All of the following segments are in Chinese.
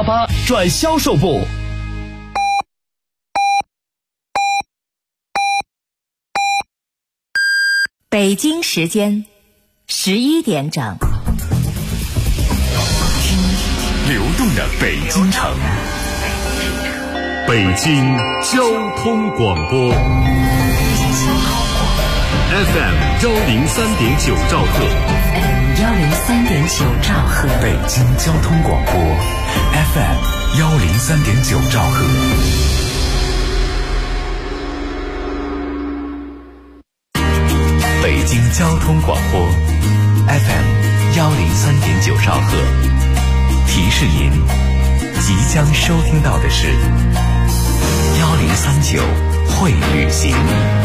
888转销售部。 北京时间11点整。 听流动的北京城，北京交通广播 FM 103.9兆赫 103.9兆赫， 北京交通广播 FM 103.9兆赫。北京交通广播 FM 103.9兆赫，提示您即将收听到的是1039会旅行。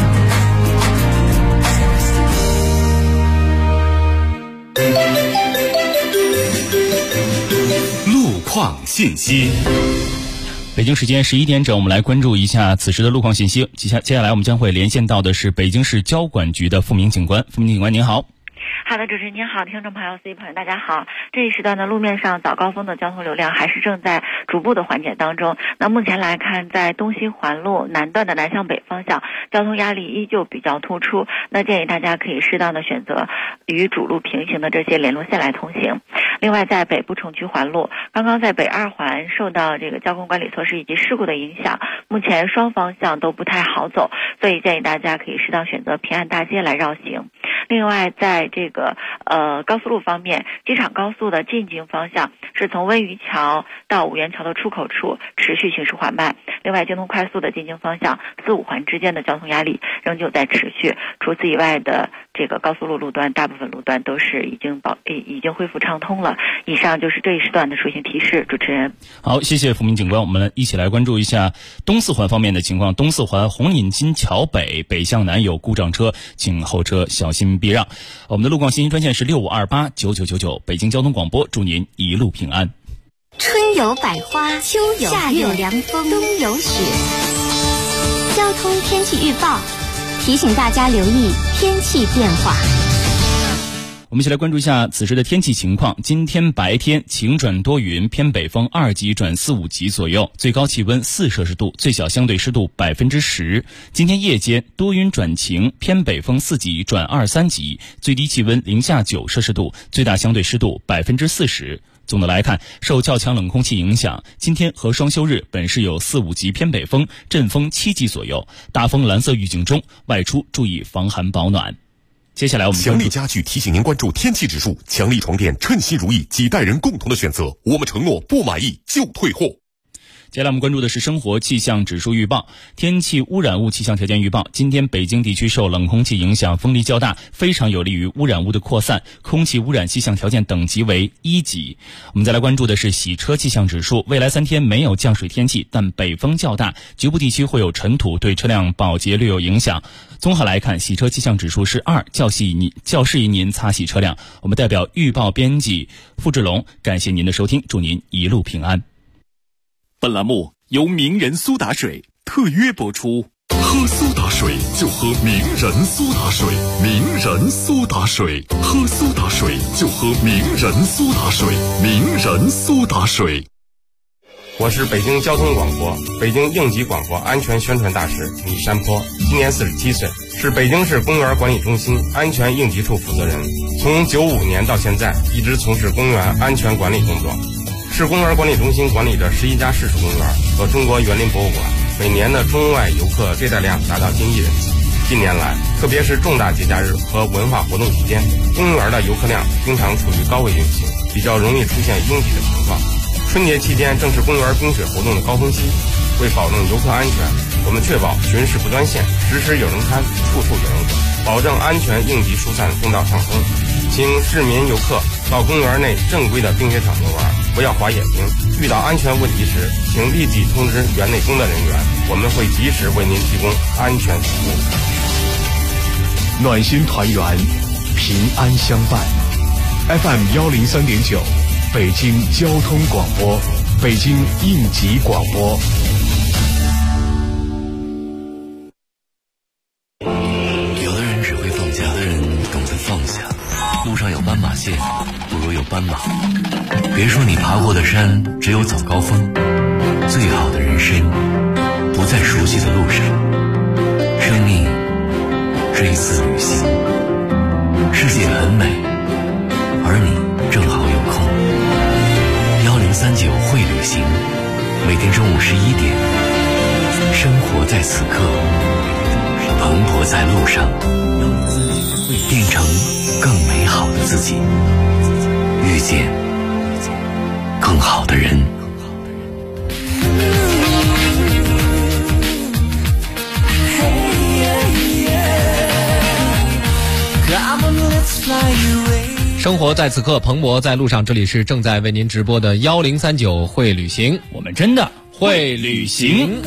路况信息。 北京时间11点整，我们来关注一下此时的路况信息。接下来我们将会连线到的是北京市交管局的付明警官。付明警官您好。 好的，主持人您好，听众朋友、司机朋友大家好。这一时段的路面上早高峰的交通流量还是正在逐步的缓解当中。那目前来看，在东西环路南段的南向北方向，交通压力依旧比较突出。那建议大家可以适当的选择与主路平行的这些联络线来通行。另外，在北部城区环路，刚刚在北二环受到这个交通管理措施以及事故的影响，目前双方向都不太好走，所以建议大家可以适当选择平安大街来绕行。另外，在这个高速路方面，机场高速的进京方向是从温榆桥到五元桥的出口处持续行驶缓慢。另外，京东快速的进京方向4、5环之间的交通压力仍旧在持续。除此以外的这个高速路路段，大部分路段都是已经恢复畅通了。以上就是这一时段的出行提示。主持人， 好，谢谢付明警官。我们一起来关注一下东四环方面的情况。东四环红引金桥北向南有故障车，请后车小心避让。我们的路况信息专线是65289999。北京交通广播，祝您一路平安。 春有百花，秋有夏有凉风，冬有雪。交通天气预报提醒大家留意天气变化。 我们一起来关注一下此时的天气情况。今天白天晴转多云，偏北风2级转4、5级左右，最高气温4摄氏度，最小相对湿度10%。今天夜间多云转晴，偏北风4级转2、3级，最低气温零下9摄氏度，最大相对湿度40%。总的来看，受较强冷空气影响，今天和双休日本市有4、5级偏北风，阵风7级左右，大风蓝色预警中，外出注意防寒保暖。接下来我们强力家具提醒您关注天气指数，强力床垫称心如意，几代人共同的选择，我们承诺不满意就退货。 接下来我们关注的是生活气象指数预报。天气污染物气象条件预报，今天北京地区受冷空气影响，风力较大，非常有利于污染物的扩散，空气污染气象条件等级为1级。我们再来关注的是洗车气象指数，未来3天没有降水天气，但北风较大，局部地区会有尘土，对车辆保洁略有影响。综合来看，洗车气象指数是2，较适宜您擦洗车辆。我们代表预报编辑付志龙，感谢您的收听，祝您一路平安。 本栏目由名人苏打水特约播出。喝苏打水就喝名人苏打水，名人苏打水，喝苏打水就喝名人苏打水，名人苏打水。 我是北京交通广播、北京应急广播安全宣传大使李山坡，今年47岁，是北京市公园管理中心安全应急处负责人。从95年到现在，一直从事公园安全管理工作。市公园管理中心管理着11家市属公园和中国园林博物馆，每年的中外游客接待量达到近1亿人次。近年来，特别是重大节假日和文化活动期间，公园的游客量经常处于高位运行，比较容易出现拥挤的情况。春节期间正是公园冰雪活动的高峰期，为保证游客安全，我们确保巡视不断线，时时有人看，处处有人管，保证安全应急疏散通道畅通。请市民游客到公园内正规的冰雪场游玩，不要滑野冰。遇到安全问题时，请立即通知园内工作人员，我们会及时为您提供安全服务。 暖心团圆，平安相伴。FM 103.9，北京交通广播，北京应急广播。 有的人只会放假，有的人懂得放下。路上有斑马线，不如有斑马。别说你爬过的山只有早高峰，最好的人生不在熟悉的路上。生命是一次旅行，世界很美，而你正好有空。1039会旅行，每天中午11点，生活在此刻，蓬勃在路上，变成更美好的自己，遇见更好的人。 生活在此刻，蓬勃在路上。这里是正在为您直播的1039会旅行， 我们真的会旅行。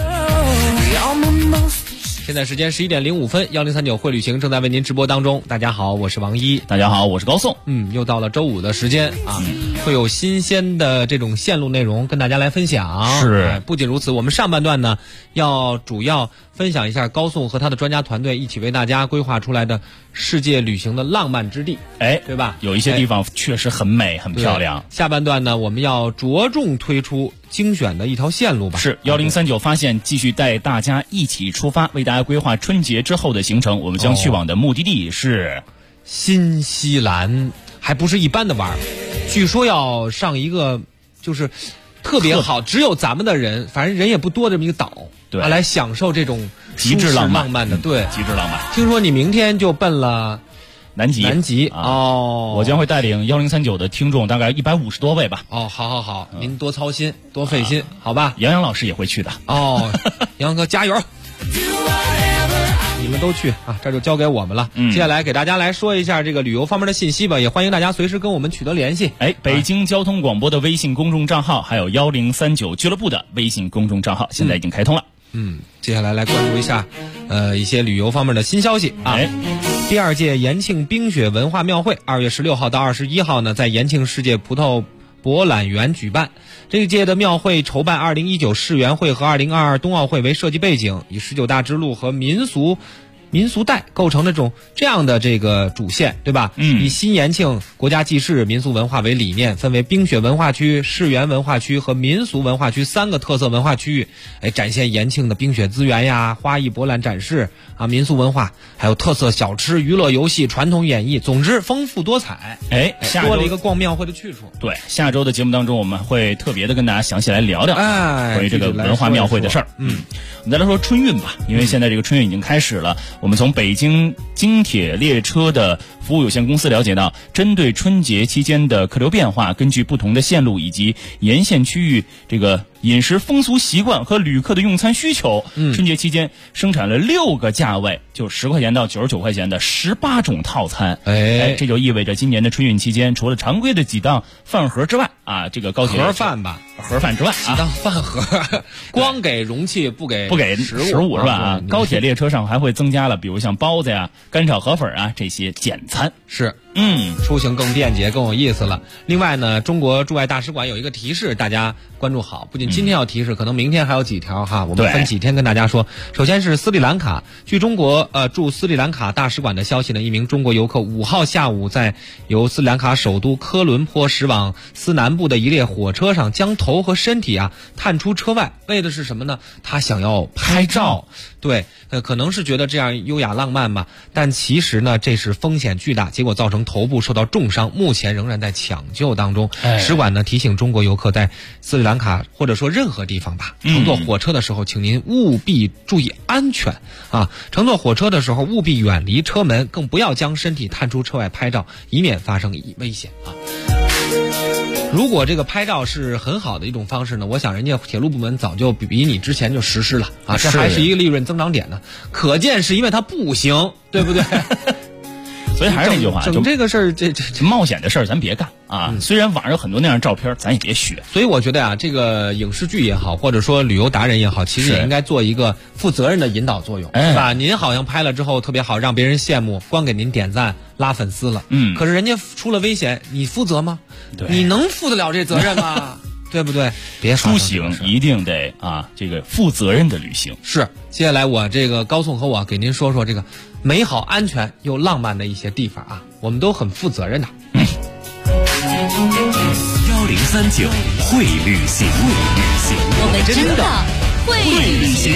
现在时间11点05分，1039会旅行正在为您直播当中。大家好，我是王一。 大家好，我是高颂。 又到了周五的时间啊，会有新鲜的这种线路内容跟大家来分享。 是， 不仅如此，我们上半段呢要主要分享一下高颂和他的专家团队一起为大家规划出来的世界旅行的浪漫之地，对吧？ 有一些地方确实很美，很漂亮。 下半段呢，我们要着重推出精选的一条线路吧。 是1039发现继续带大家一起出发，为大家规划春节之后的行程。我们将去往的目的地是新西兰，还不是一般的玩，据说要上一个就是特别好，只有咱们的人，反正人也不多这么一个岛， 对， 来享受这种极致浪漫的，对， 极致浪漫。 听说你明天就奔了南极哦， 我将会带领1039的听众大概150多位吧。 好，您多操心，多费心，好吧？ 杨洋老师也会去的。 杨哥加油！你们都去啊，这就交给我们了。接下来给大家来说一下这个旅游方面的信息吧，也欢迎大家随时跟我们取得联系。 北京交通广播的微信公众账号，还有1039俱乐部的微信公众账号，现在已经开通了。 接下来来关注一下，一些旅游方面的新消息啊。第2届延庆冰雪文化庙会2月16号到21号呢，在延庆世界葡萄博览园举办。这一届的庙会筹办2019世园会和2022冬奥会为设计背景，以19大之路和民俗带构成这样的这个主线，对吧？以新延庆国家祭祀民俗文化为理念，分为冰雪文化区、世园文化区和民俗文化区3个特色文化区域，展现延庆的冰雪资源呀、花艺博览展示啊、民俗文化，还有特色小吃、娱乐游戏、传统演绎，总之丰富多彩。多了一个逛庙会的去处。 对，下周的节目当中，我们会特别的跟大家详细来聊聊关于这个文化庙会的事儿。我们再来说春运吧，因为现在这个春运已经开始了。我们从北京京铁列车的服务有限公司了解到，针对春节期间的客流变化，根据不同的线路以及沿线区域这个饮食风俗习惯和旅客的用餐需求，春节期间生产了6个价位，就10块钱到99块钱的18种套餐。这就意味着今年的春运期间，除了常规的几档饭盒之外啊，这个高铁盒饭之外几档饭盒，光给容器不给食物是吧？高铁列车上还会增加了比如像包子呀、干炒河粉啊这些简餐。 是出行更便捷更有意思了。另外呢，中国驻外大使馆有一个提示，大家关注好，不仅今天要提示，可能明天还有几条哈，我们分几天跟大家说。首先是斯里兰卡，据中国驻斯里兰卡大使馆的消息呢，一名中国游客5号下午在由斯里兰卡首都科伦坡驶往斯南部的一列火车上，将头和身体探出车外，为的是什么呢？他想要拍照。对，可能是觉得这样优雅浪漫嘛，但其实呢，这是风险巨大，结果造成头部受到重伤，目前仍然在抢救当中。使馆呢提醒中国游客在斯里兰卡或者说任何地方吧，乘坐火车的时候，请您务必注意安全啊！乘坐火车的时候务必远离车门，更不要将身体探出车外拍照，以免发生危险啊！如果这个拍照是很好的一种方式呢，我想人家铁路部门早就比你之前就实施了啊，这还是一个利润增长点呢。可见是因为它不行，对不对？ 所以还是那句话， 整这个事儿，这冒险的事儿咱别干啊！虽然网上有很多那样照片，咱也别学。 所以我觉得这个影视剧也好，或者说旅游达人也好，其实也应该做一个负责任的引导作用，是吧？您好像拍了之后特别好，让别人羡慕，光给您点赞拉粉丝了，可是人家出了危险，你负责吗？你能负得了这责任吗？对不对？别出行一定得这个负责任的旅行。 是，接下来我这个高颂和我给您说说这个美好、安全又浪漫的一些地方啊，我们都很负责任的。 1039会旅行， 我们真的会旅行。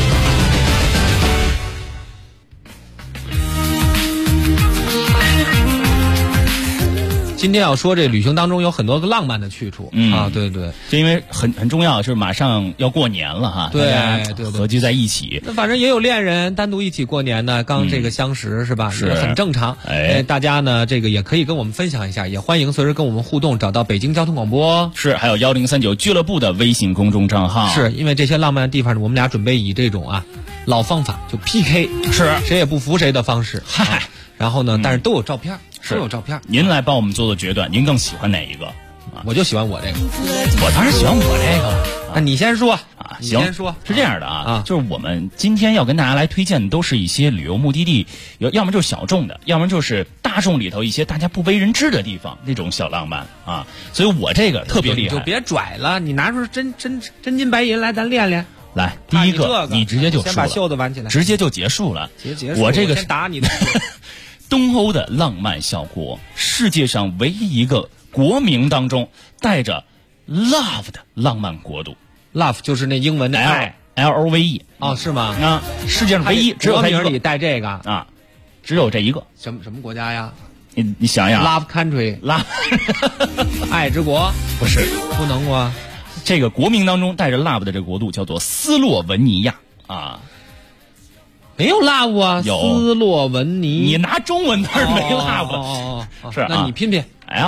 今天要说这旅行当中有很多个浪漫的去处啊，对对， 就因为很重要，就是马上要过年了哈， 对， 大家合聚在一起。 那反正也有恋人单独一起过年的，刚这个相识是吧？ 是很正常。大家呢这个也可以跟我们分享一下，也欢迎随时跟我们互动，找到北京交通广播， 是还有1039俱乐部的微信公众账号。 是因为这些浪漫的地方，我们俩准备以这种老方法就 PK， 是谁也不服谁的方式。嗨，然后呢，但是都有照片。都有照片， 您来帮我们做决断，您更喜欢哪一个？ 我就喜欢我这个， 我当然喜欢我这个了。 那你先说啊， 行，先说。 是这样的就是我们今天要跟大家来推荐的都是一些旅游目的地，要么就是小众的，要么就是大众里头一些大家不为人知的地方，那种小浪漫啊。所以我这个特别厉害， 你就别拽了，你拿出真金白银来，咱练练。 来，第一个你直接就先把袖子挽起来， 直接就结束了。 结束， 我这个先打你的。 东欧的浪漫小国，世界上唯一一个国名当中带着 love 的浪漫国度。 love 就是那英文的爱 ，LOVE。 哦，是吗？ 啊，世界上唯一只有它一个， 国名里带这个啊，只有这一个。 什么国家呀？ 你想想 ，love country， 爱之国不是， 不能过。 这个国名当中带着 love 的这个国度叫做斯洛文尼亚啊。 没有 love 啊， 有斯洛文尼。 你拿中文字没 love，是啊， 那你拼拼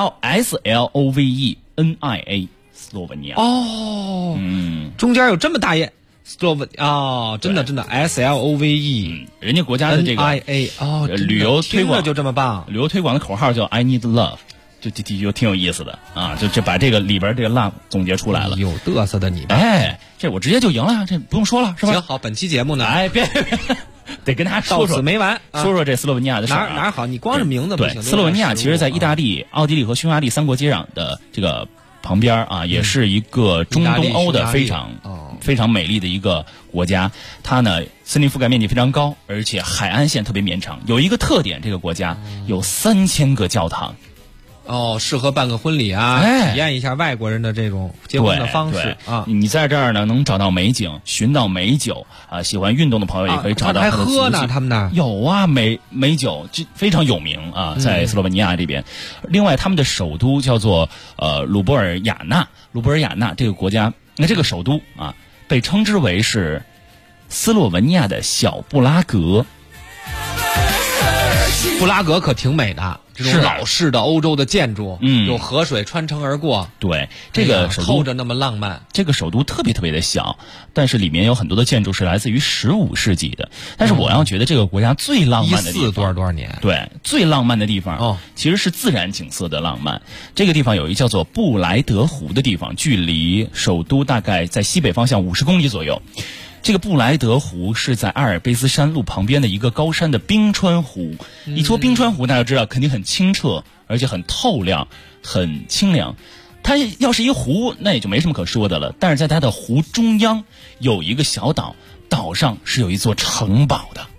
SLOVENIA， 斯洛文尼亚。 中间有这么大页，斯洛文真的 SLOVE， 人家国家的这个 NIA 旅游推广就这么棒， 旅游推广的口号叫 I need love， 就挺有意思的啊，就把这个里边这个 love 总结出来了， 有嘚瑟的你， 这我直接就赢了，这不用说了是吧？ 行，好，本期节目呢， 别。得跟大家说到此没完， 说这斯洛文尼亚的事儿。 哪好？你光是名字不行。 对，斯洛文尼亚其实在意大利、奥地利和匈牙利三国接壤的这个旁边啊，也是一个中东欧的非常美丽的一个国家。它呢，森林覆盖面积非常高，而且海岸线特别绵长。有一个特点，这个国家有3000个教堂。 适合办个婚礼啊，体验一下外国人的这种结婚的方式啊。 你在这儿呢，能找到美景，寻到美酒啊。喜欢运动的朋友也可以找到它的足迹。 还喝呢，他们那儿有啊，美酒这非常有名啊，在斯洛文尼亚这边。另外，他们的首都叫做卢博尔雅纳。卢博尔雅纳这个国家，那这个首都啊，被称之为是斯洛文尼亚的小布拉格。 布拉格可挺美的，这种老式的欧洲的建筑，有河水穿城而过。 对，这个首都透着那么浪漫。 这个首都特别的小，但是里面有很多的建筑是来自于15世纪的。但是我要觉得这个国家最浪漫的地方， 多少年？ 对，最浪漫的地方其实是自然景色的浪漫。这个地方有一个叫做布莱德湖的地方，距离首都大概在西北方向50公里左右。这个布莱德湖是在阿尔卑斯山路旁边的一个高山的冰川湖。一说冰川湖，大家知道肯定很清澈，而且很透亮，很清凉。它要是一湖，那也就没什么可说的了。但是在它的湖中央有一个小岛，岛上是有一座城堡的。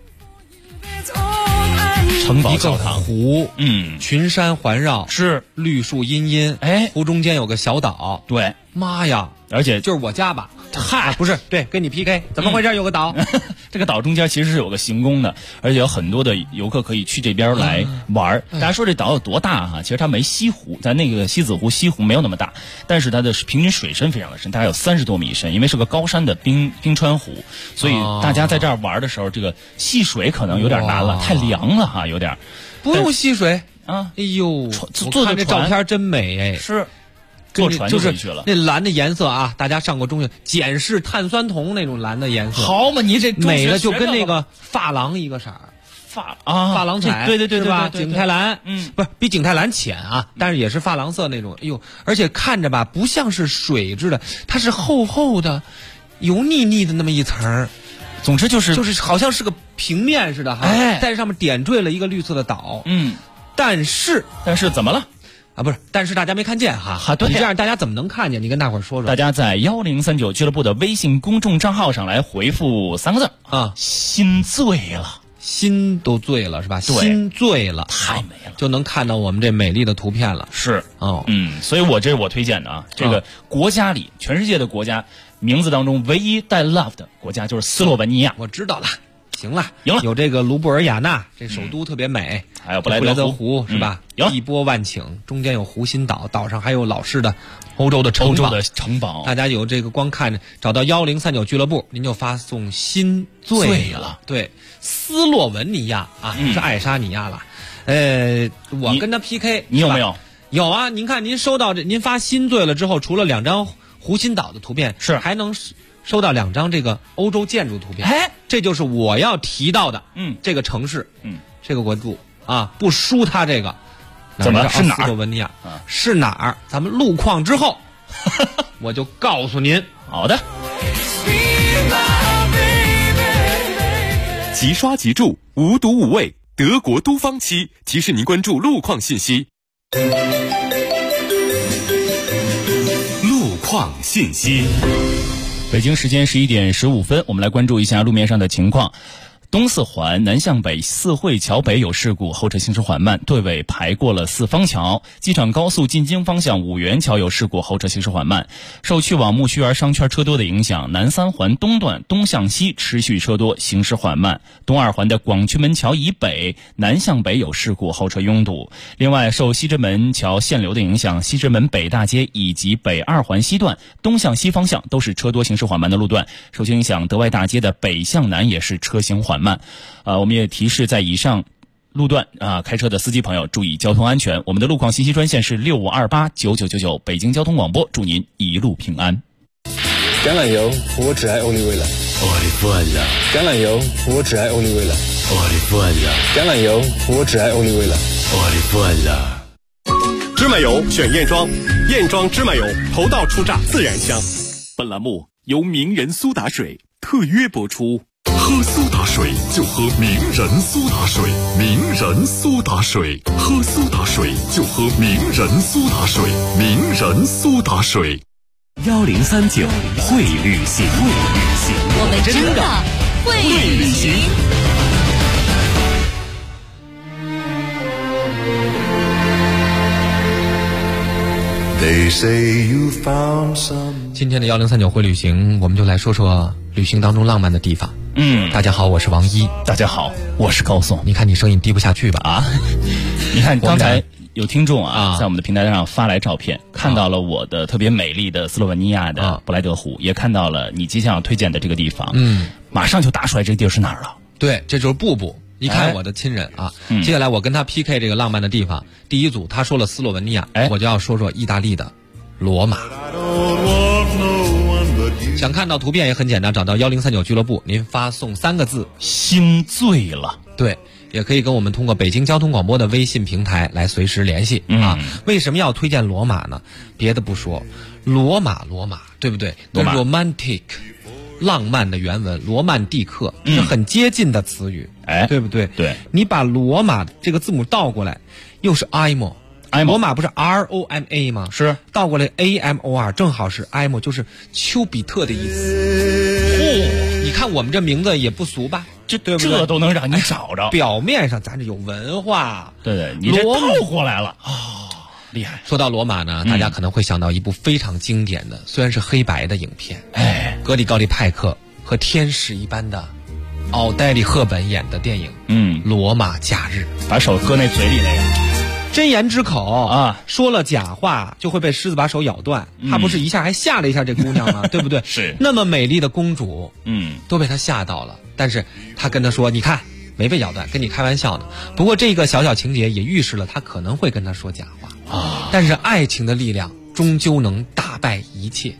城堡教堂， 湖，群山环绕， 是绿树茵茵，湖中间有个小岛， 对， 妈呀， 而且就是我家吧。嗨，不是，对，跟你 PK， 怎么回事？有个岛， 这个岛中间其实是有个行宫的，而且有很多的游客可以去这边来玩。大家说这岛有多大哈？其实它没西湖，在那个西子湖、西湖没有那么大，但是它的平均水深非常的深，大概有30多米深，因为是个高山的冰川湖，所以大家在这儿玩的时候，这个戏水可能有点难了，太凉了哈，有点。 不用戏水啊！ 哎呦， 我看这照片真美哎， 是。坐船就去了， 那蓝的颜色啊，大家上过中学，碱式碳酸铜那种蓝的颜色， 好嘛，你这美的就跟那个发廊一个色儿，发廊彩， 对是吧？ 景泰蓝，不是比景泰蓝浅啊，但是也是发廊色那种。哎呦，而且看着吧，不像是水质的，它是厚厚的、油腻腻的那么一层。 总之就是好像是个平面似的哈，在上面点缀了一个绿色的岛。但是怎么了？ 不是，但是大家没看见哈，对，你这样大家怎么能看见？你跟大伙儿说说。 大家在1039俱乐部的微信公众账号上来回复3个字啊， 心醉了。 心都醉了是吧？心醉了， 太美了， 就能看到我们这美丽的图片了。 是哦， 所以这是我推荐的啊。这个国家里，全世界的国家名字当中唯一带 love 的国家就是斯洛文尼亚。 我知道了。行了， 有这个卢布尔雅纳，这首都特别美， 还有布莱德湖是吧？一波万顷，中间有湖心岛，岛上还有老式的欧洲的城堡。大家有这个光看着找到1039俱乐部，您就发送心醉了。对，斯洛文尼亚啊，是爱沙尼亚了。我跟他 PK， 你有没有？ 有啊，您看您收到您发心醉了之后，除了2张湖心岛的图片，还能收到2张这个欧洲建筑图片。这就是我要提到的，这个城市，这个国度啊，不输它这个。 怎么是哪儿？ 斯洛文尼亚是哪儿？咱们路况之后，我就告诉您。 好的。 即刷即住，无毒无味，德国都方漆提示您关注路况信息。路况信息。 北京时间11点15分，我们来关注一下路面上的情况。东四环南向北四惠桥北有事故，后车行驶缓慢，队尾排过了四方桥。机场高速进京方向五原桥有事故，后车行驶缓慢。受去往木樨园商圈车多的影响，南三环东段东向西持续车多，行驶缓慢。东二环的广渠门桥以北南向北有事故，后车拥堵。另外，受西直门桥限流的影响，西直门北大街以及北二环西段东向西方向都是车多行驶缓慢的路段。受其影响，德外大街的北向南也是车行缓慢。我们也提示在以上路段开车的司机朋友注意交通安全。我们的路况信息专线是65289999，北京交通广播，祝您一路平安。 橄榄油，我只爱欧丽味了。 我的父了。 橄榄油，我只爱欧丽味了。 我的父了。 橄榄油，我只爱欧丽味了。 我的父了。 芝麻油选燕庄，燕庄芝麻油，头道出榨，自然香。 本栏目由名人苏打水特约播出。 喝苏打水就喝名人苏打水，名人苏打水，喝苏打水就喝名人苏打水，名人苏打水。 1039会旅行， 我们真的会旅行。 今天的1039会旅行，我们就来说说旅行当中浪漫的地方。大家好，我是王一。 大家好，我是高颂。 你看你声音低不下去吧？ 啊，你看刚才有听众在我们的平台上发来照片，看到了我的特别美丽的斯洛文尼亚的布莱德湖，也看到了你即将要推荐的这个地方。马上就答出来这个地儿是哪儿了。 对，这就是布布。一看我的亲人啊，接下来我跟他 PK 这个浪漫的地方。第一组他说了斯洛文尼亚，我就要说说意大利的罗马。想看到图片也很简单，找到1039俱乐部，您发送3个字心醉了。 对，也可以跟我们通过北京交通广播的微信平台来随时联系啊。为什么要推荐罗马呢？别的不说，罗马对不对？跟 romantic 浪漫的原文罗曼蒂克是很接近的词语，对不对？ 对， 你把罗马这个字母倒过来，又是 imo。罗马不是 ROMA 吗？ 是倒过来 AMOR， 正好是 imo， 就是丘比特的意思。你看我们这名字也不俗吧？ 对不对？这都能让你找着。 表面上咱这有文化， 对，你这倒过来了厉害。 说到罗马呢，大家可能会想到一部非常经典的，虽然是黑白的影片，格里高利派克和天使一般的奥黛丽赫本演的电影，罗马假日， 把手搁那嘴里那个。 真言之口啊，说了假话就会被狮子把手咬断。他不是一下还吓了一下这姑娘吗？对不对？ 是那么美丽的公主，都被他吓到了。但是他跟他说：“你看，没被咬断，跟你开玩笑呢。”不过这个小小情节也预示了他可能会跟他说假话啊。但是爱情的力量终究能打败一切，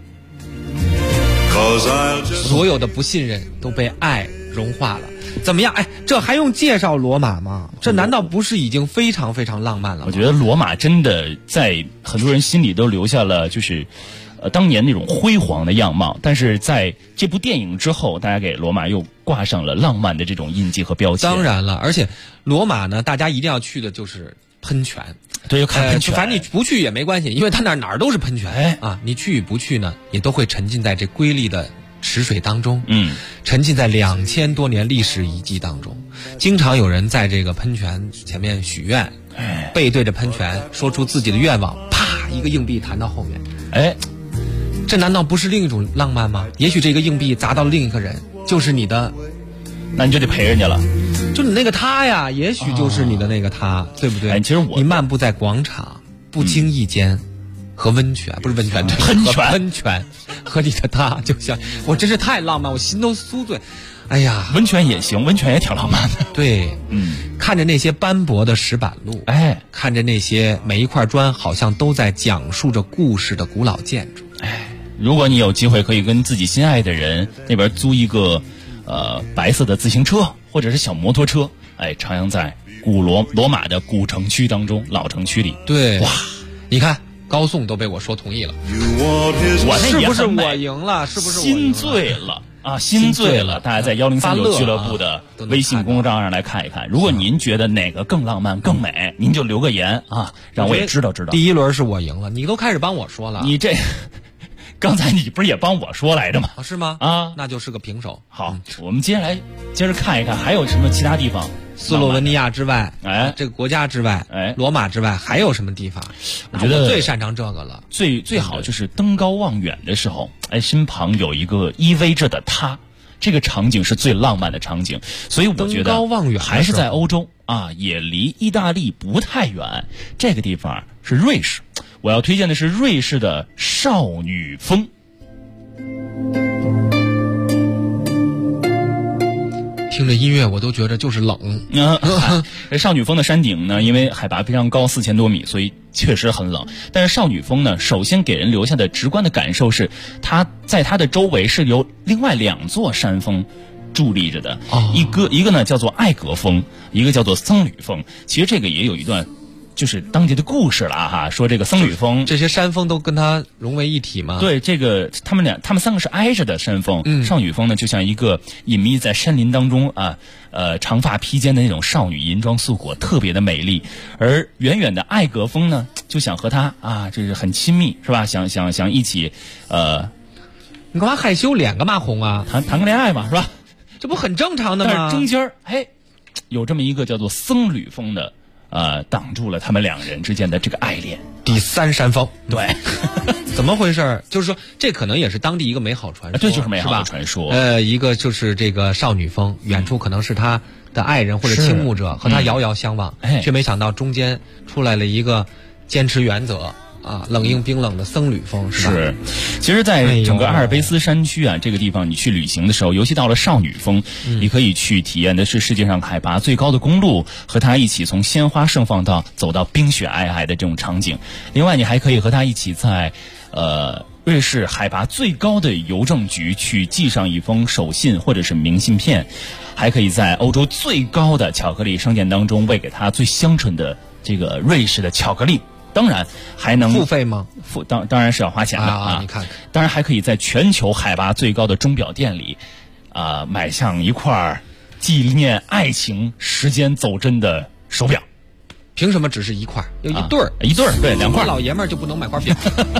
所有的不信任都被爱融化了。怎么样？这还用介绍罗马吗？这难道不是已经非常非常浪漫了吗？ 我觉得罗马真的在很多人心里都留下了就是当年那种辉煌的样貌，但是在这部电影之后，大家给罗马又挂上了浪漫的这种印记和标签。 当然了，而且罗马呢，大家一定要去的就是喷泉。 对，要看喷泉。 反正你不去也没关系，因为它哪儿都是喷泉。你去与不去呢，也都会沉浸在这瑰丽的池水当中，沉浸在2000多年历史遗迹当中。经常有人在这个喷泉前面许愿，背对着喷泉说出自己的愿望，啪，一个硬币弹到后面。这难道不是另一种浪漫吗？也许这个硬币砸到了另一个人，就是你的， 那你就得陪人家了。 就你那个他呀，也许就是你的那个他，对不对？ 其实你漫步在广场，不经意间，和温泉不是温泉，喷泉和你的他，就像我真是太浪漫，我心都酥醉。哎呀， 温泉也行，温泉也挺浪漫的。 对，看着那些斑驳的石板路，看着那些每一块砖好像都在讲述着故事的古老建筑， 如果你有机会可以跟自己心爱的人那边租一个白色的自行车或者是小摩托车，徜徉在罗马的古城区当中，老城区里。 对， 哇， 你看高颂都被我说同意了， 我那是不是我赢了？是不是我赢了？ 心醉了啊，心醉了！大家在1039俱乐部的微信公众号上来看一看。如果您觉得哪个更浪漫、更美，您就留个言啊，让我也知道。 第一轮是我赢了，你都开始帮我说了。 你这刚才你不是也帮我说来着吗？ 是吗？ 啊， 那就是个平手。 好，我们接着看一看还有什么其他地方。 斯洛文尼亚之外，这个国家之外，罗马之外还有什么地方？ 我觉得我最擅长这个了。 最好就是登高望远的时候，身旁有一个依偎着的他，这个场景是最浪漫的场景。所以我觉得登高望远还是在欧洲啊，也离意大利不太远。这个地方是瑞士，我要推荐的是瑞士的少女峰。 听着音乐我都觉得就是冷。 这少女峰的山顶呢，因为海拔非常高，4000多米，所以确实很冷。但是少女峰呢，首先给人留下的直观的感受是，它在它的周围是由另外2座山峰伫立着的，一个呢叫做艾格峰，一个叫做僧侣峰。其实这个也有一段就是当地的故事了哈，说这个僧侣峰， 这些山峰都跟它融为一体吗？ 对，这个他们3个是挨着的山峰。少女峰呢，就像一个隐秘在山林当中啊，长发披肩的那种少女，银装素裹，特别的美丽。而远远的艾格峰呢，就想和她啊，这是很亲密，是吧？想一起， 你干嘛害羞，脸干嘛红啊？ 谈个恋爱嘛，是吧？ 这不很正常的吗？ 但是中间有这么一个叫做僧侣峰的。挡住了他们2人之间的这个爱恋。 第3山峰， 对， 怎么回事？就是说，这可能也是当地一个美好传说， 对，就是美好的传说。 一个就是这个少女峰，远处可能是他的爱人或者倾慕者，和他遥遥相望，却没想到中间出来了一个坚持原则。冷硬冰冷的僧侣峰是吧？ 是，其实，在整个阿尔卑斯山区啊，这个地方你去旅行的时候，尤其到了少女峰，你可以去体验的是世界上海拔最高的公路，和它一起从鲜花盛放到走到冰雪皑皑的这种场景。另外，你还可以和它一起在瑞士海拔最高的邮政局去寄上一封手信或者是明信片，还可以在欧洲最高的巧克力商店当中喂给它最香醇的这个瑞士的巧克力。当然还能付费吗？ 当然是要花钱的啊！ 你看， 当然还可以在全球海拔最高的钟表店里，买上一块纪念爱情时间走针的手表。 凭什么只是一块？有一对儿， 对，2块。 老爷们儿就不能买块表？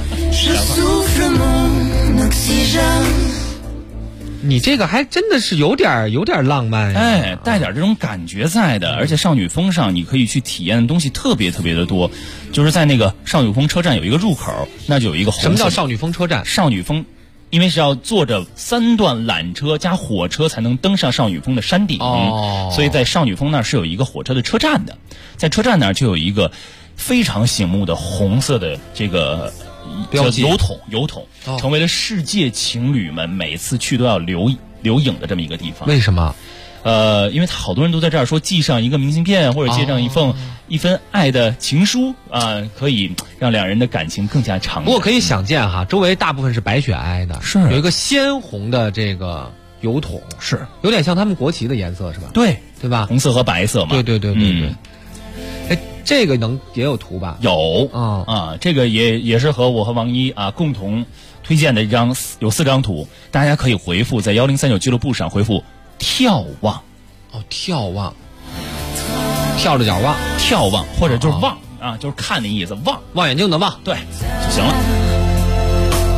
你这个还真的是有点浪漫呀， 带点这种感觉在的。而且少女峰上你可以去体验的东西特别特别的多，就是在那个少女峰车站有一个入口，那就有一个红色。 什么叫少女峰车站？ 少女峰，因为是要坐着3段缆车加火车才能登上少女峰的山顶，所以在少女峰那儿是有一个火车的车站的。在车站那儿就有一个非常醒目的红色的这个标记油桶，成为了世界情侣们每次去都要留影的这么一个地方。 为什么？ 因为好多人都在这儿说寄上一个明信片，或者寄上一份爱的情书啊，可以让2人的感情更加长远。 不过可以想见哈，周围大部分是白雪皑的， 是有一个鲜红的这个油桶， 是有点像他们国旗的颜色是吧？ 对吧？ 红色和白色嘛。 对。这个也有图吧？ 有这个也是和我和王一共同推荐的有4张图，大家可以回复在1039俱乐部上回复眺望。 眺望，跳着脚望， 眺望或者就是望就是看的意思，望眼睛的望， 对就行了。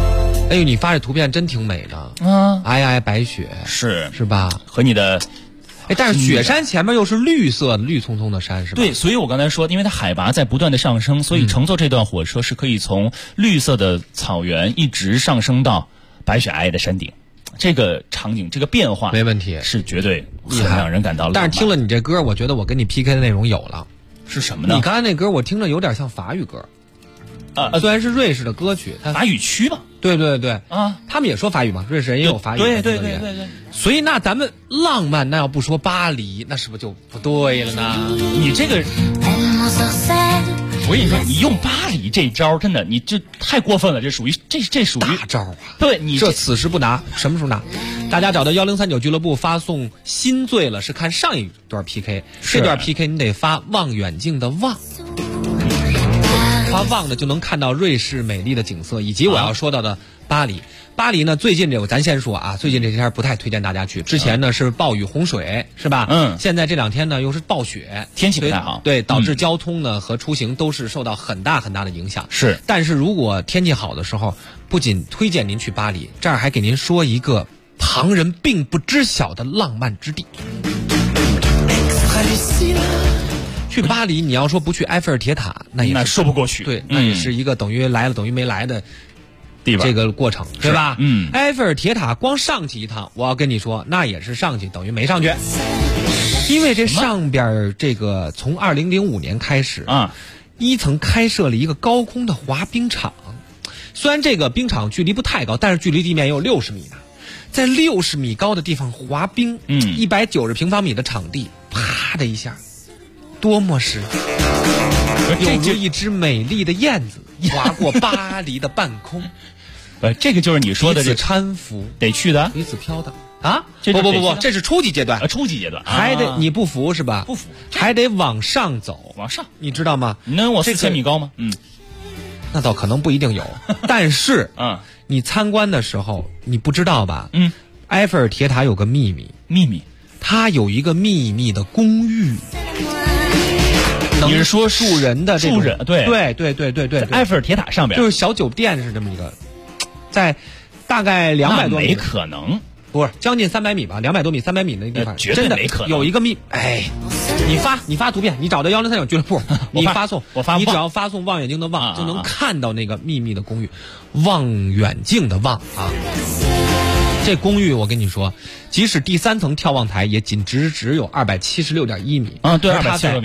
哎呦，你发这图片真挺美的，皑皑白雪，是吧？ 和你的。 但是雪山前面又是绿色的、绿葱葱的山，是吧？ 对，所以我刚才说，因为它海拔在不断的上升，所以乘坐这段火车是可以从绿色的草原一直上升到白雪皑皑的山顶。这个场景，这个变化没问题， 是绝对很让人感到浪漫。 但是听了你这歌，我觉得我跟你 PK 的内容有了， 是什么呢？ 你刚才那歌我听着有点像法语歌。虽然是瑞士的歌曲， 法语区吧？ 对啊，他们也说法语嘛，瑞士人也有法语。 对。 所以那咱们浪漫，那要不说巴黎，那是不是就不对了呢？ 你这个，我跟你说，你用巴黎这招，真的，你这太过分了，这属于大招啊！ 对你这此时不拿，什么时候拿？大家找到1039俱乐部发送“心醉了”，是看上一段 PK， 这段 PK 你得发望远镜的望。发望的就能看到瑞士美丽的景色，以及我要说到的巴黎。巴黎呢，最近这个咱先说啊，最近这天不太推荐大家去。之前呢是暴雨洪水，是吧？现在这2天呢又是暴雪， 天气不太好， 对，导致交通呢和出行都是受到很大很大的影响。 是， 但是如果天气好的时候，不仅推荐您去巴黎，这儿还给您说一个旁人并不知晓的浪漫之地。去巴黎，你要说不去埃菲尔铁塔，那说不过去。 对，那也是一个等于来了等于没来的地方，这个过程，对吧？埃菲尔铁塔光上去一趟，我要跟你说，那也是上去等于没上去，因为这上边这个从2005年开始一层开设了一个高空的滑冰场。虽然这个冰场距离不太高，但是距离地面也有60米呢。在60米高的地方滑冰，190平方米的场地，啪的一下。多么是有如一只美丽的燕子划过巴黎的半空。 这个就是你说的这搀扶得去的， 彼此飘的啊！不，这是初级阶段，还得你不服是吧？ 不服， 还得往上走， 往上， 你知道吗？ 能有4000米高吗？ 那倒可能不一定有，但是你参观的时候你不知道吧？埃菲尔铁塔有个秘密，它有一个秘密的公寓。 你是说住人的这种？对， 埃菲尔铁塔上边就是小酒店是这么一个，在大概200多米， 没可能， 不是将近300米吧？200多米、300米的地方， 绝对没可能。 有一个你发图片，你找到1039俱乐部，你发送，你只要发送望远镜的望，就能看到那个秘密的公寓，望远镜的望啊。这公寓我跟你说，即使第3层眺望台也仅只有276.1米对， 它在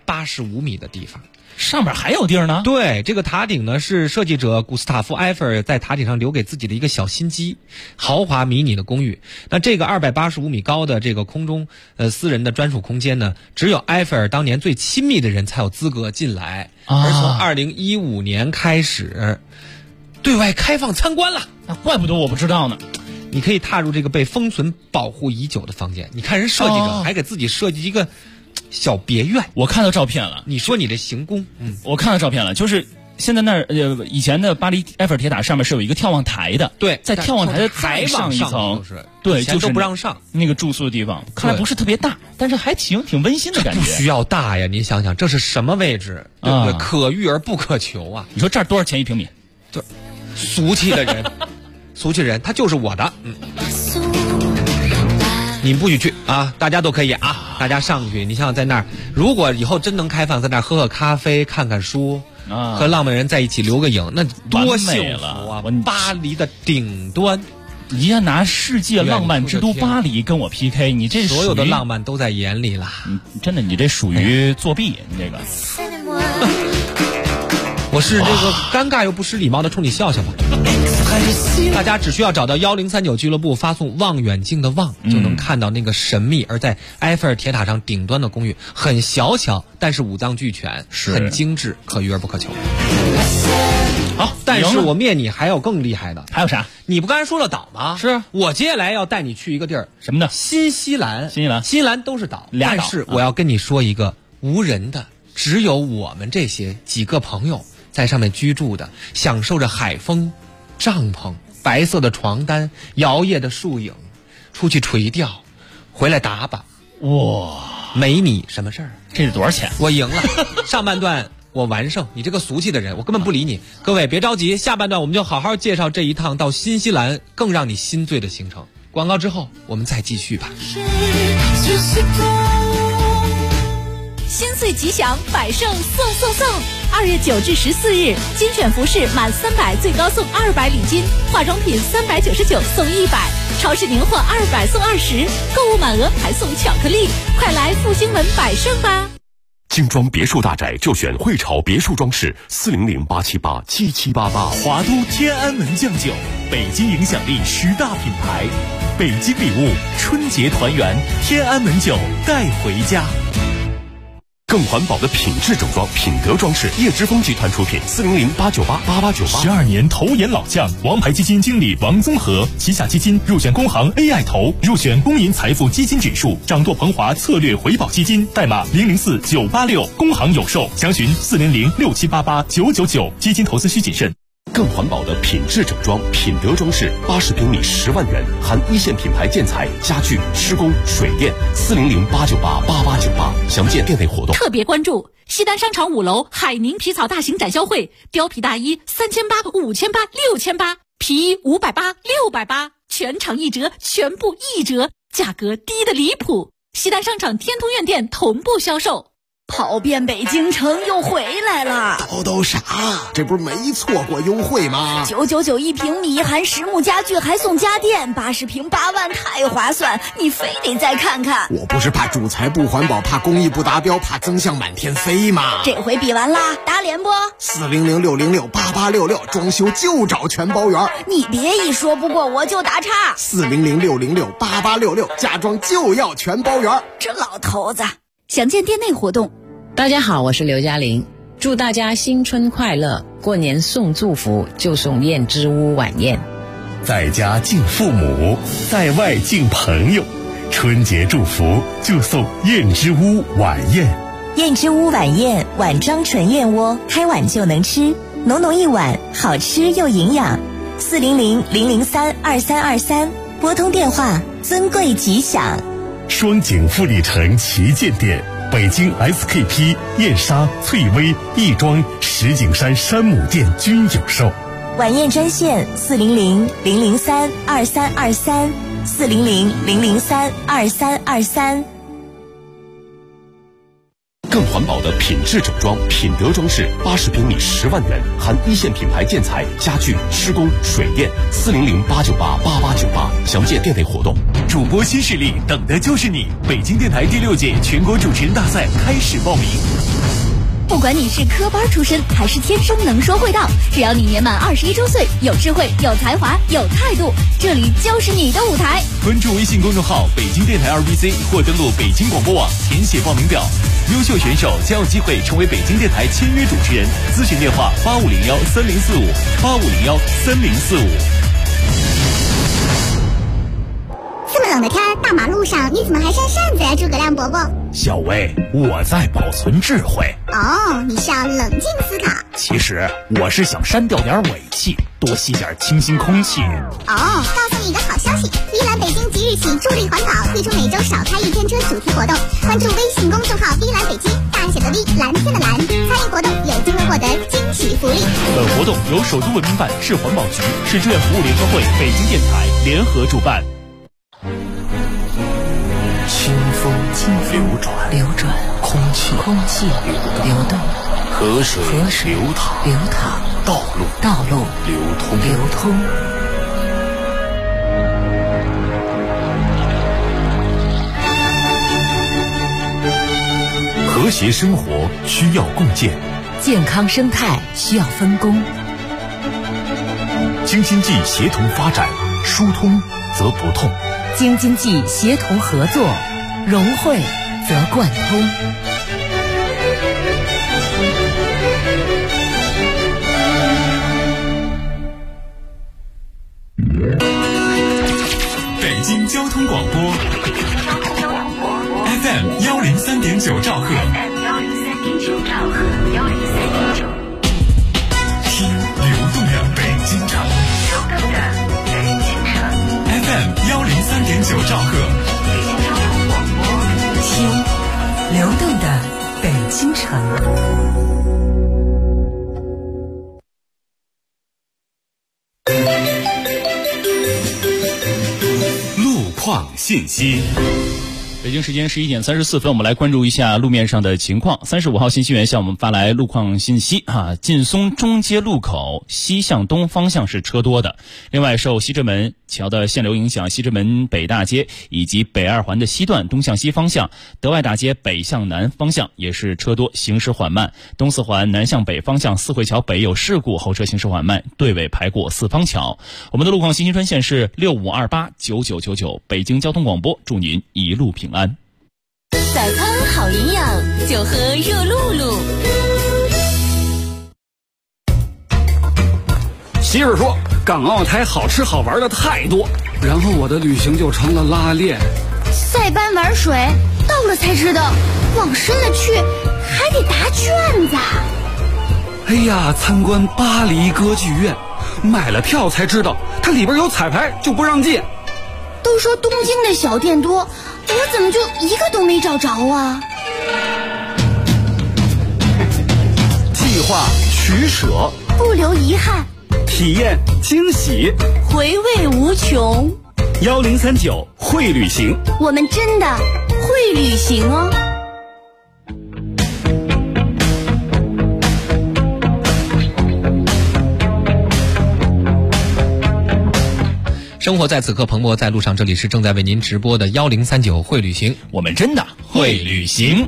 285米的地方， 上面还有地儿呢。 对，这个塔顶呢是设计者古斯塔夫·埃菲尔在塔顶上留给自己的一个小心机，豪华迷你的公寓。那这个285米高的这个空中私人的专属空间呢，只有埃菲尔当年最亲密的人才有资格进来，而从2015年开始对外开放参观了。 那怪不得我不知道呢。 你可以踏入这个被封存保护已久的房间。你看人设计者还给自己设计一个小别院。 我看到照片了。 你说你这行宫， 我看到照片了，就是现在那儿以前的巴黎埃菲尔铁塔上面是有一个眺望台的。 对， 在眺望台的再上一层，对，就是都不让上那个住宿的地方。看来不是特别大，但是还挺温馨的感觉。 不需要大呀，你想想这是什么位置，对不对？可遇而不可求啊！ 你说这儿多少钱1平米？ 就俗气的人。俗气人，他就是我的。你不许去啊！大家都可以啊！大家上去，你想想在那儿，如果以后真能开放，在那儿喝咖啡、看看书，和浪漫人在一起留个影，那多幸福啊！巴黎的顶端， 你要拿世界浪漫之都巴黎跟我 PK， 你这所有的浪漫都在眼里啦！ 真的，你这属于作弊，你这个。 我是这个尴尬又不失礼貌的冲你笑笑吧。大家只需要找到1039俱乐部，发送望远镜的望，就能看到那个神秘而在埃菲尔铁塔上顶端的公寓，很小巧，但是五脏俱全，很精致，可遇而不可求。好，但是我灭你还有更厉害的。 还有啥？ 你不刚才说了岛吗？ 是我接下来要带你去一个地儿， 什么呢？ 新西兰。新西兰都是岛，但是我要跟你说一个无人的，只有我们这些几个朋友在上面居住的，享受着海风、帐篷、白色的床单、摇曳的树影，出去垂钓，回来打靶。 哇， 没你什么事儿。 这是多少钱？ 我赢了。上半段我完胜，你这个俗气的人，我根本不理你。各位别着急，下半段我们就好好介绍这一趟到新西兰更让你心醉的行程。广告之后我们再继续吧。 新岁吉祥，百胜送！2月9至14日，精选服饰满300最高送200礼金，化妆品399送100，超市年货200送20，购物满额还送巧克力，快来复兴门百胜吧！ 精装别墅大宅就选汇潮别墅装饰，400-878-7788。 华都天安门酱酒，北京影响力10大品牌，北京礼物，春节团圆，天安门酒带回家。 更环保的品质整装，品德装饰，叶之峰集团出品，400-898-8898。 12年投研老将，王牌基金经理王宗和，旗下基金入选工行 AI 投，入选公银财富基金指数，掌舵鹏华策略回保基金，代码004986，工行有售，详询40067889999，基金投资需谨慎。 更环保的品质整装，品德装饰，80平米10万元，含一线品牌建材、家具、施工、水电，400-898-8898，详见店内活动。 特别关注西单商场5楼海宁皮草大型展销会，貂皮大衣3800、5800、6800，皮衣580、680，全场1折，全部1折，价格低得离谱。西单商场天通苑店同步销售。 跑遍北京城又回来了， 都啥？这不是没错过优惠吗 ？999一平米，含实木家具还送家电，80平8万，太划算！你非得再看看。 我不是怕主材不环保，怕工艺不达标，怕增项满天飞吗？ 这回比完啦，打脸不 ？400-606-8866，装修就找全包圆。 你别一说不过我就打岔。 400-606-8866，家装就要全包圆。 这老头子，详见店内活动。 大家好，我是刘嘉玲，祝大家新春快乐！过年送祝福就送燕之屋晚宴， 在家敬父母，在外敬朋友，春节祝福就送燕之屋晚宴。 燕之屋晚宴，碗装纯燕窝，开碗就能吃，浓浓一碗，好吃又营养。400-003-2323，拨通电话，尊贵吉祥。 双井富力城旗舰店，北京 SKP、燕莎、翠微、亦庄、石景山山姆店均有售。 晚宴专线400-003-2323，400-003-2323。 更环保的品质整装，品德装饰，80平米10万元，含一线品牌建材、家具、施工、水电，400-898-8898，详见店内活动。 主播新势力，等的就是你！北京电台第6届全国主持人大赛开始报名。 不管你是科班出身还是天生能说会道，只要你年满21周岁，有智慧、有才华、有态度，这里就是你的舞台。 关注微信公众号北京电台2BC 或登录北京广播网填写报名表，优秀选手将有机会成为北京电台签约主持人。咨询电话8501-3045，8501-3045。 这么冷的天，大马路上你怎么还扇扇子呀，诸葛亮伯伯？ 小薇，我在保存智慧。 哦，你是要冷静思考。 其实我是想删掉点尾气，多吸点清新空气。 哦，告诉你一个好消息，依兰北京即日起助力环保，推出每周少开1天车主题活动。关注微信公众号依兰北京，大写的 V， 蓝天的蓝，参与活动有机会获得惊喜福利。 本活动由首都文明办、市环保局、市志愿服务联合会、北京电台联合主办。 清风流转，空气流动，河水流淌，道路流通。 和谐生活需要共建， 健康生态需要分工。 京津冀协同发展，疏通则不痛。 京津冀协同合作，融汇则贯通。 北京交通广播 FM 103.9兆赫，听流动的北京城。FM 103.9兆赫， 北京交通广播，听流动的北京城。 况信息。 北京时间11:34，我们来关注一下路面上的情况。35号信息员向我们发来路况信息劲松中街路口西向东方向是车多的。另外，受西直门桥的限流影响，西直门北大街以及北二环的西段东向西方向，德外大街北向南方向也是车多，行驶缓慢。东四环南向北方向四惠桥北有事故，后车行驶缓慢，队尾排过四方桥。我们的路况信息专线是65289999，北京交通广播，祝您一路平安。 早餐好营养，就喝热露露。 媳妇说港澳台好吃好玩的太多，然后我的旅行就成了拉练。 塞班玩水，到了才知道，往深了去还得答卷子。 哎呀，参观巴黎歌剧院，买了票才知道它里边有彩排，就不让进。 都说东京的小店多，我怎么就一个都没找着啊？ 计划取舍， 不留遗憾， 体验惊喜， 回味无穷。 1039会旅行， 我们真的会旅行哦。 生活在此刻，蓬勃在路上。这里是正在为您直播的1039会旅行， 我们真的会旅行。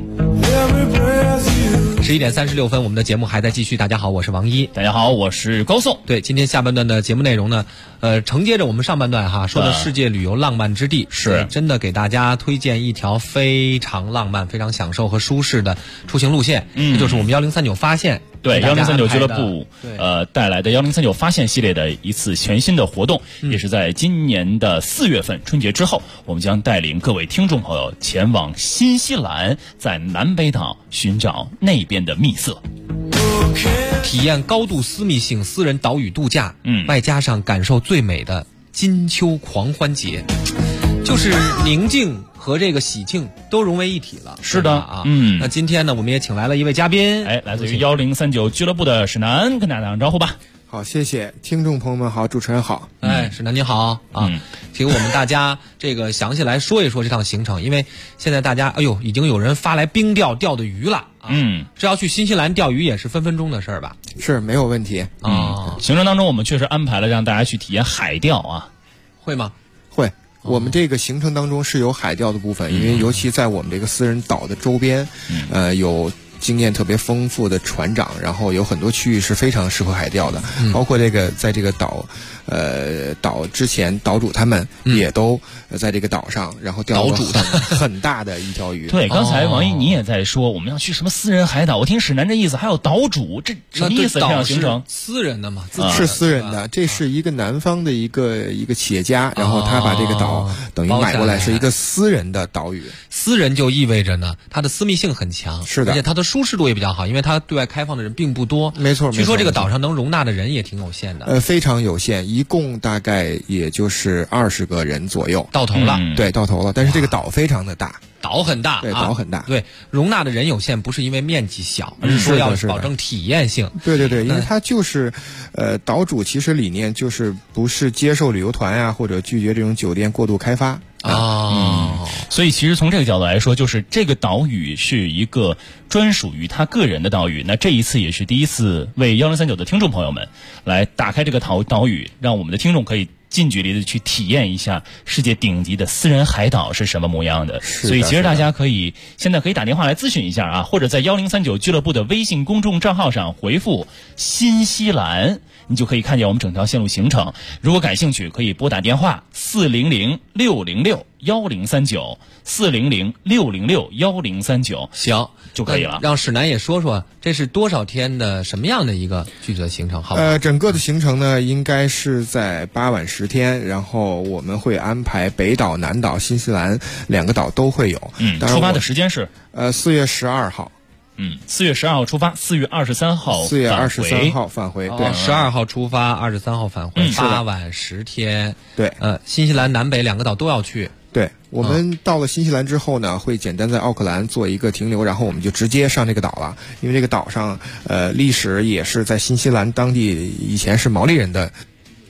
11:36，我们的节目还在继续。大家好，我是王一。 大家好，我是高颂。 对，今天下半段的节目内容呢，承接着我们上半段说的世界旅游浪漫之地， 是真的给大家推荐一条非常浪漫、非常享受和舒适的出行路线。这就是我们1039发现。 对，1039俱乐部带来的1039发现系列的一次全新的活动，也是在今年的4月份春节之后，我们将带领各位听众朋友前往新西兰，在南北岛寻找那边的蜜色， 体验高度私密性私人岛屿度假，外加上感受最美的金秋狂欢节，就是宁静和这个喜庆都融为一体了。 是的那今天呢，我们也请来了一位嘉宾， 来自于1039俱乐部的史南，跟大家打个招呼吧。 好，谢谢听众朋友们好，主持人好。 史南您好请我们大家这个详细来说一说这趟行程，因为现在大家已经有人发来冰钓钓的鱼了这要去新西兰钓鱼也是分分钟的事儿吧？ 是没有问题行程当中我们确实安排了让大家去体验海钓会吗？ 会。我们这个行程当中是有海钓的部分，因为尤其在我们这个私人岛的周边有经验特别丰富的船长，然后有很多区域是非常适合海钓的，包括这个在这个岛之前岛主他们也都在这个岛上，然后钓了很大的一条鱼。 对，刚才王一你也在说我们要去什么私人海岛，我听史南这意思还有岛主，这什么意思？这样行程私人的嘛， 是私人的，这是一个南方的一个企业家，然后他把这个岛等于买过来，是一个私人的岛屿。 私人就意味着呢，它的私密性很强， 是的， 而且它的舒适度也比较好，因为它对外开放的人并不多。 没错， 据说这个岛上能容纳的人也挺有限的。 非常有限，一共大概也就是20个人左右。 到头了， 对，到头了。但是这个岛非常的大。 岛很大， 对，岛很大。 对，容纳的人有限，不是因为面积小，而是说要保证体验性。 对，因为它就是，岛主其实理念就是不是接受旅游团或者拒绝这种酒店过度开发。 所以其实从这个角度来说，就是这个岛屿是一个专属于他个人的岛屿。那这一次也是第一次为1039的听众朋友们来打开这个岛屿，让我们的听众可以近距离的去体验一下世界顶级的私人海岛是什么模样的。所以其实大家现在可以打电话来咨询一下或者在1039俱乐部的微信公众账号上回复新西兰，你就可以看见我们整条线路行程。如果感兴趣，可以拨打电话400-606-1039 400-606-1039， 行就可以了。 让史南也说说这是多少天的什么样的一个具体的行程，好不好？ 整个的行程呢，应该是在8晚10天，然后我们会安排北岛、南岛、新西兰2个岛都会有。 出发的时间是 4月12号。 4月12号出发，4月23号 4月23号返回。对 ，12号出发，23号返回，8晚10天。 对， 新西兰南北2个岛都要去。 对，我们到了新西兰之后呢，会简单在奥克兰做一个停留，然后我们就直接上这个岛了。因为这个岛上，历史也是在新西兰当地以前是毛利人的。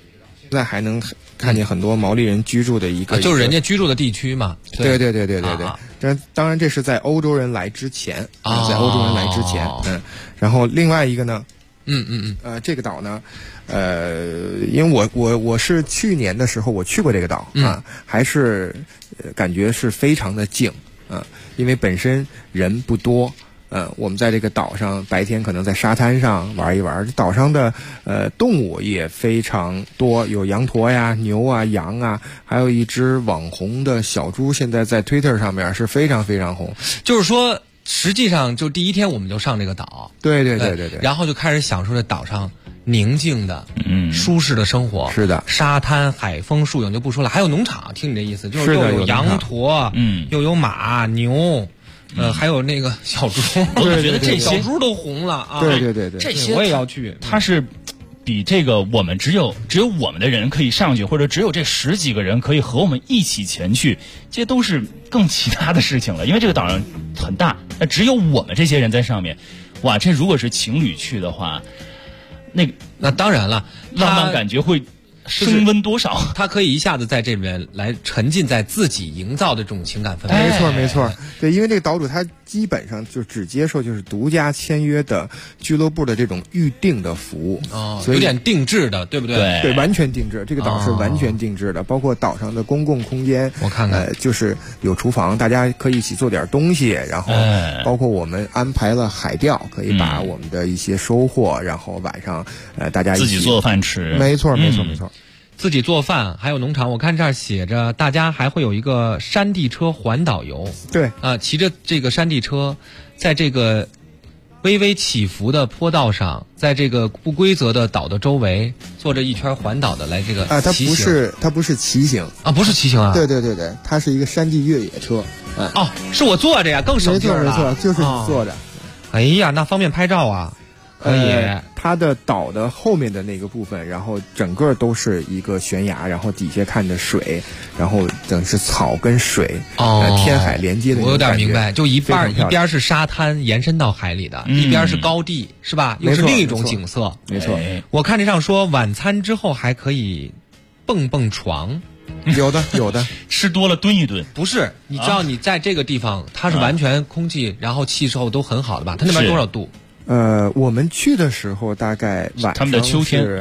现在还能看见很多毛利人居住的一个， 就是人家居住的地区嘛。 对。当然这是在欧洲人来之前，在欧洲人来之前，然后另外一个呢，这个岛呢，因为我是去年的时候我去过这个岛啊，还是感觉是非常的静啊，因为本身人不多。我们在这个岛上白天可能在沙滩上玩一玩，岛上的动物也非常多，有羊驼呀、牛啊、羊啊，还有一只网红的小猪，现在在 Twitter 上面是非常非常红。 就是说，实际上就第一天我们就上这个岛， 对， 然后就开始享受这岛上宁静的、舒适的生活。 是的， 沙滩、海风、树影就不说了，还有农场。听你这意思，就是又有羊驼，又有马、牛。还有那个小猪， 我觉得这些小猪都红了啊！ 对， 这些我也要去。 它是比这个我们只有我们的人可以上去，或者只有这10几个人可以和我们一起前去，这些都是更其他的事情了。因为这个岛上很大，那只有我们这些人在上面，哇！这如果是情侣去的话， 那当然了， 浪漫感觉会升温多少？ 他可以一下子在这边来沉浸在自己营造的这种情感氛围。 没错，对，因为这个岛主他基本上就只接受就是独家签约的俱乐部的这种预定的服务，所以有点定制的，对不对？ 对，完全定制。这个岛是完全定制的，包括岛上的公共空间， 我看看， 就是有厨房，大家可以一起做点东西，然后包括我们安排了海钓，可以把我们的一些收获，然后晚上大家一起自己做饭吃。 没错。 自己做饭，还有农场。我看这儿写着，大家还会有一个山地车环岛游。 对骑着这个山地车，在这个微微起伏的坡道上，在这个不规则的岛的周围，做着一圈环岛的来这个骑行。 它不是骑行啊，不是骑行啊。 对，它是一个山地越野车。 是我坐着呀，更省劲了。 没错，就是你坐着。 哎呀，那方便拍照啊。可以， 它的岛的后面的那个部分，然后整个都是一个悬崖，然后底下看着水，然后等是草跟水，天海连接的。 我有点明白，就一边是沙滩延伸到海里的，一边是高地，是吧？又是另一种景色。 没错。 我看这上说晚餐之后还可以蹦床。 有的， 吃多了蹲一蹲。 不是，你知道你在这个地方，它是完全空气，然后气候都很好的吧？它那边多少度？ 我们去的时候大概晚上他们的秋天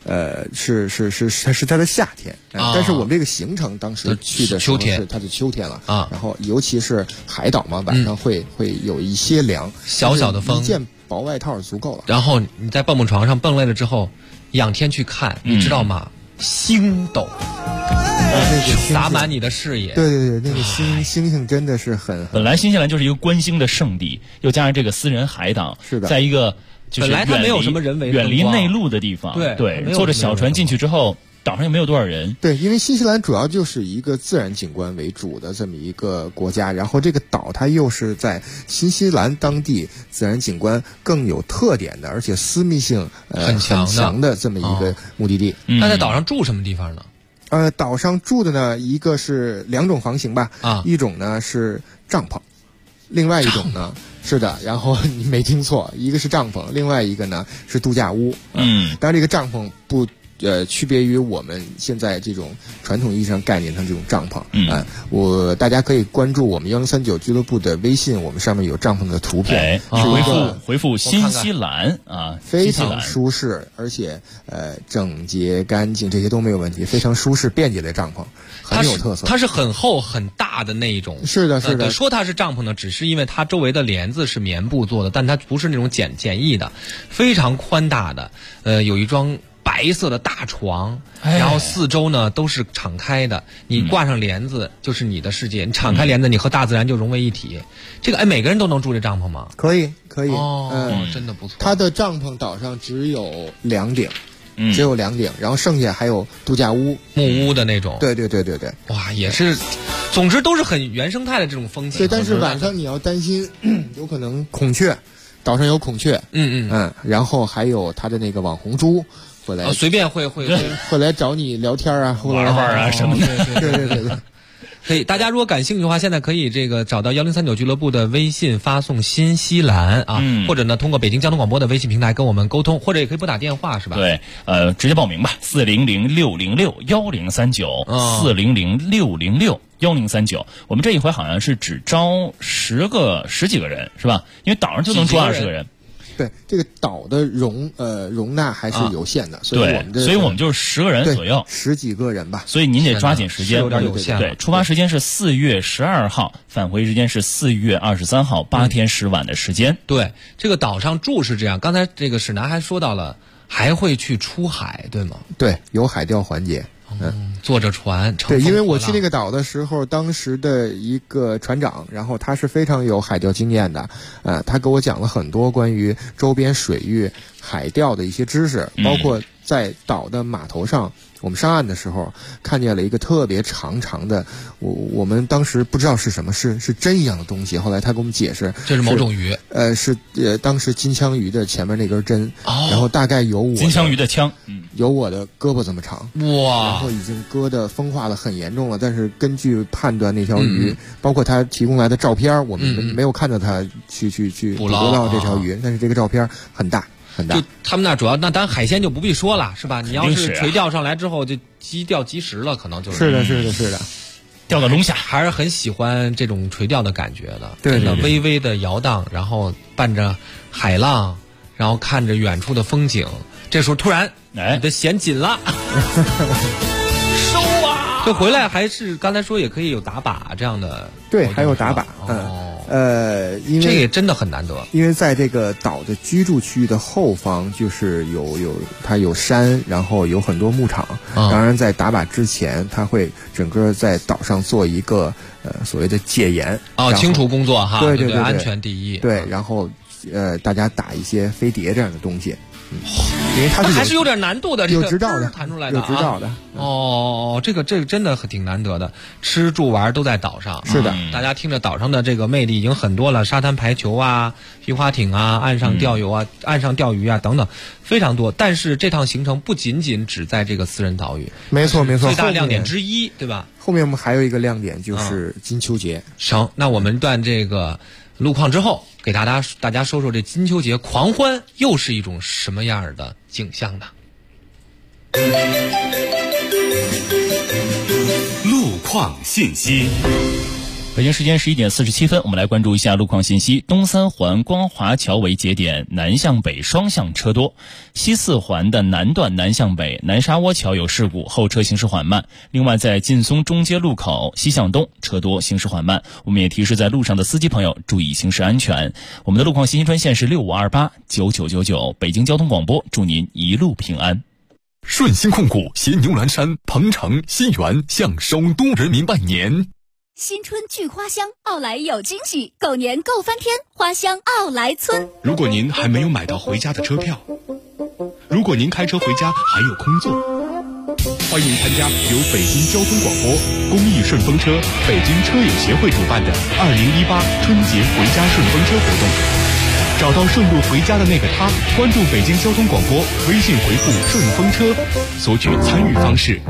是它的夏天，但是我们这个行程当时去的时候是它的秋天了啊。 然后尤其是海岛嘛，晚上会有一些凉， 小小的风， 一件薄外套足够了。 然后你在蹦床上蹦累了之后，仰天去看，你知道吗？星斗。洒满你的视野。 对，那个星星真的是很。 本来新西兰就是一个观星的圣地，又加上这个私人海岛， 是的， 在一个就是本来它没有什么人为远离内陆的地方，对，坐着小船进去之后，岛上又没有多少人。 对，因为新西兰主要就是一个自然景观为主的这么一个国家，然后这个岛它又是在新西兰当地自然景观更有特点的，而且私密性很强的这么一个目的地。 那在岛上住什么地方呢？ 岛上住的呢，一个是2种房型吧，一种呢是帐篷，另外一种呢是的，然后你没听错，一个是帐篷，另外一个呢是度假屋。当然这个帐篷不区别于我们现在这种传统意义上概念上这种帐篷。大家可以关注我们1039俱乐部的微信，我们上面有帐篷的图片， 回复新西兰啊， 非常舒适，而且整洁干净，这些都没有问题，非常舒适便捷的帐篷，很有特色。 它是很厚很大的那一种。 是的。 说它是帐篷呢，只是因为它周围的帘子是棉布做的，但它不是那种简易的，非常宽大的。有一张白色的大床，然后四周呢都是敞开的，你挂上帘子就是你的世界，你敞开帘子，你和大自然就融为一体。这个每个人都能住这帐篷吗？ 可以。 真的不错。 它的帐篷岛上只有2顶，然后剩下还有度假屋、 木屋的那种。 对。 哇，也是，总之都是很原生态的这种风景。 对，但是晚上你要担心有可能孔雀，岛上有孔雀，然后还有它的那个网红猪。会来随便会来找你聊天啊， 玩啊什么的。 对。 可以，大家如果感兴趣的话，现在可以这个找到1039俱乐部的微信，发送新西兰啊，或者呢通过北京交通广播的微信平台跟我们沟通，或者也可以拨打电话，是吧？ 对，直接报名吧，400-606-1039，400-606-1039。我们这一回好像是只招十几个人，是吧？因为岛上就能住20个人。 对，这个岛的容纳还是有限的，所以我们就是10个人左右 ，10几个人吧。 所以您得抓紧时间， 有点有限。 对，出发时间是4月12号，返回时间是4月23号，8天10晚的时间。 对，这个岛上住是这样。刚才这个史南还说到了，还会去出海，对吗？ 对，有海钓环节。 坐着船， 对，因为我去那个岛的时候，当时的一个船长，然后他是非常有海钓经验的，他给我讲了很多关于周边水域海钓的一些知识，包括在岛的码头上，我们上岸的时候看见了一个特别长的，我们当时不知道是什么，是针一样的东西，后来他给我们解释， 这是某种鱼， 当时金枪鱼的前面那根针，然后大概有我金枪鱼的枪， 有我的胳膊这么长， 哇， 然后已经割得风化的很严重了，但是根据判断那条鱼，包括他提供来的照片，我们没有看到他去捕捉到这条鱼，但是这个照片很大。 就他们那主要，那当然海鲜就不必说了，是吧？你要是垂钓上来之后，就钓及时了，可能就是。 是的， 钓到龙虾， 还是很喜欢这种垂钓的感觉的。 对， 微微的摇荡，然后伴着海浪，然后看着远处的风景，这时候突然，你的弦紧了，收啊！就回来还是刚才说也可以有打靶这样的。 对，还有打靶。因为这也真的很难得， 因为在这个岛的居住区域的后方，就是它有山，然后有很多牧场。当然，在打靶之前，它会整个在岛上做一个所谓的戒严清除工作哈， 对， 安全第一。 对，然后大家打一些飞碟这样的东西。因为它还是有点难度的， 有指导的， 弹出来的， 有指导的。 这个真的挺难得的，吃住玩都在岛上。 是的， 大家听着岛上的这个魅力已经很多了，沙滩排球啊，皮划艇啊，岸上钓游啊，岸上钓鱼啊等等，非常多。但是这趟行程不仅仅只在这个私人岛屿， 没错， 最大亮点之一，对吧？ 后面我们还有一个亮点就是金秋节。 行，那我们断这个路况之后，给大家说说这金秋节狂欢又是一种什么样的景象呢？ 路况信息。 北京时间11点47分，我们来关注一下路况信息。东三环光华桥为节点，南向北双向车多；西四环的南段南向北南沙窝桥有事故，后车行驶缓慢。另外，在劲松中街路口西向东车多，行驶缓慢。我们也提示在路上的司机朋友注意行驶安全。我们的路况信息专线是65289999，北京交通广播，祝您一路平安。 顺鑫控股携牛栏山、鹏城、西园向首都人民拜年。 新春聚花香，奥莱有惊喜，狗年购翻天，花香奥莱村。 如果您还没有买到回家的车票，如果您开车回家还有空座，欢迎参加由北京交通广播、公益顺风车、北京车友协会主办的2018春节回家顺风车活动。找到顺路回家的那个他，关注北京交通广播，微信回复顺风车，索取参与方式。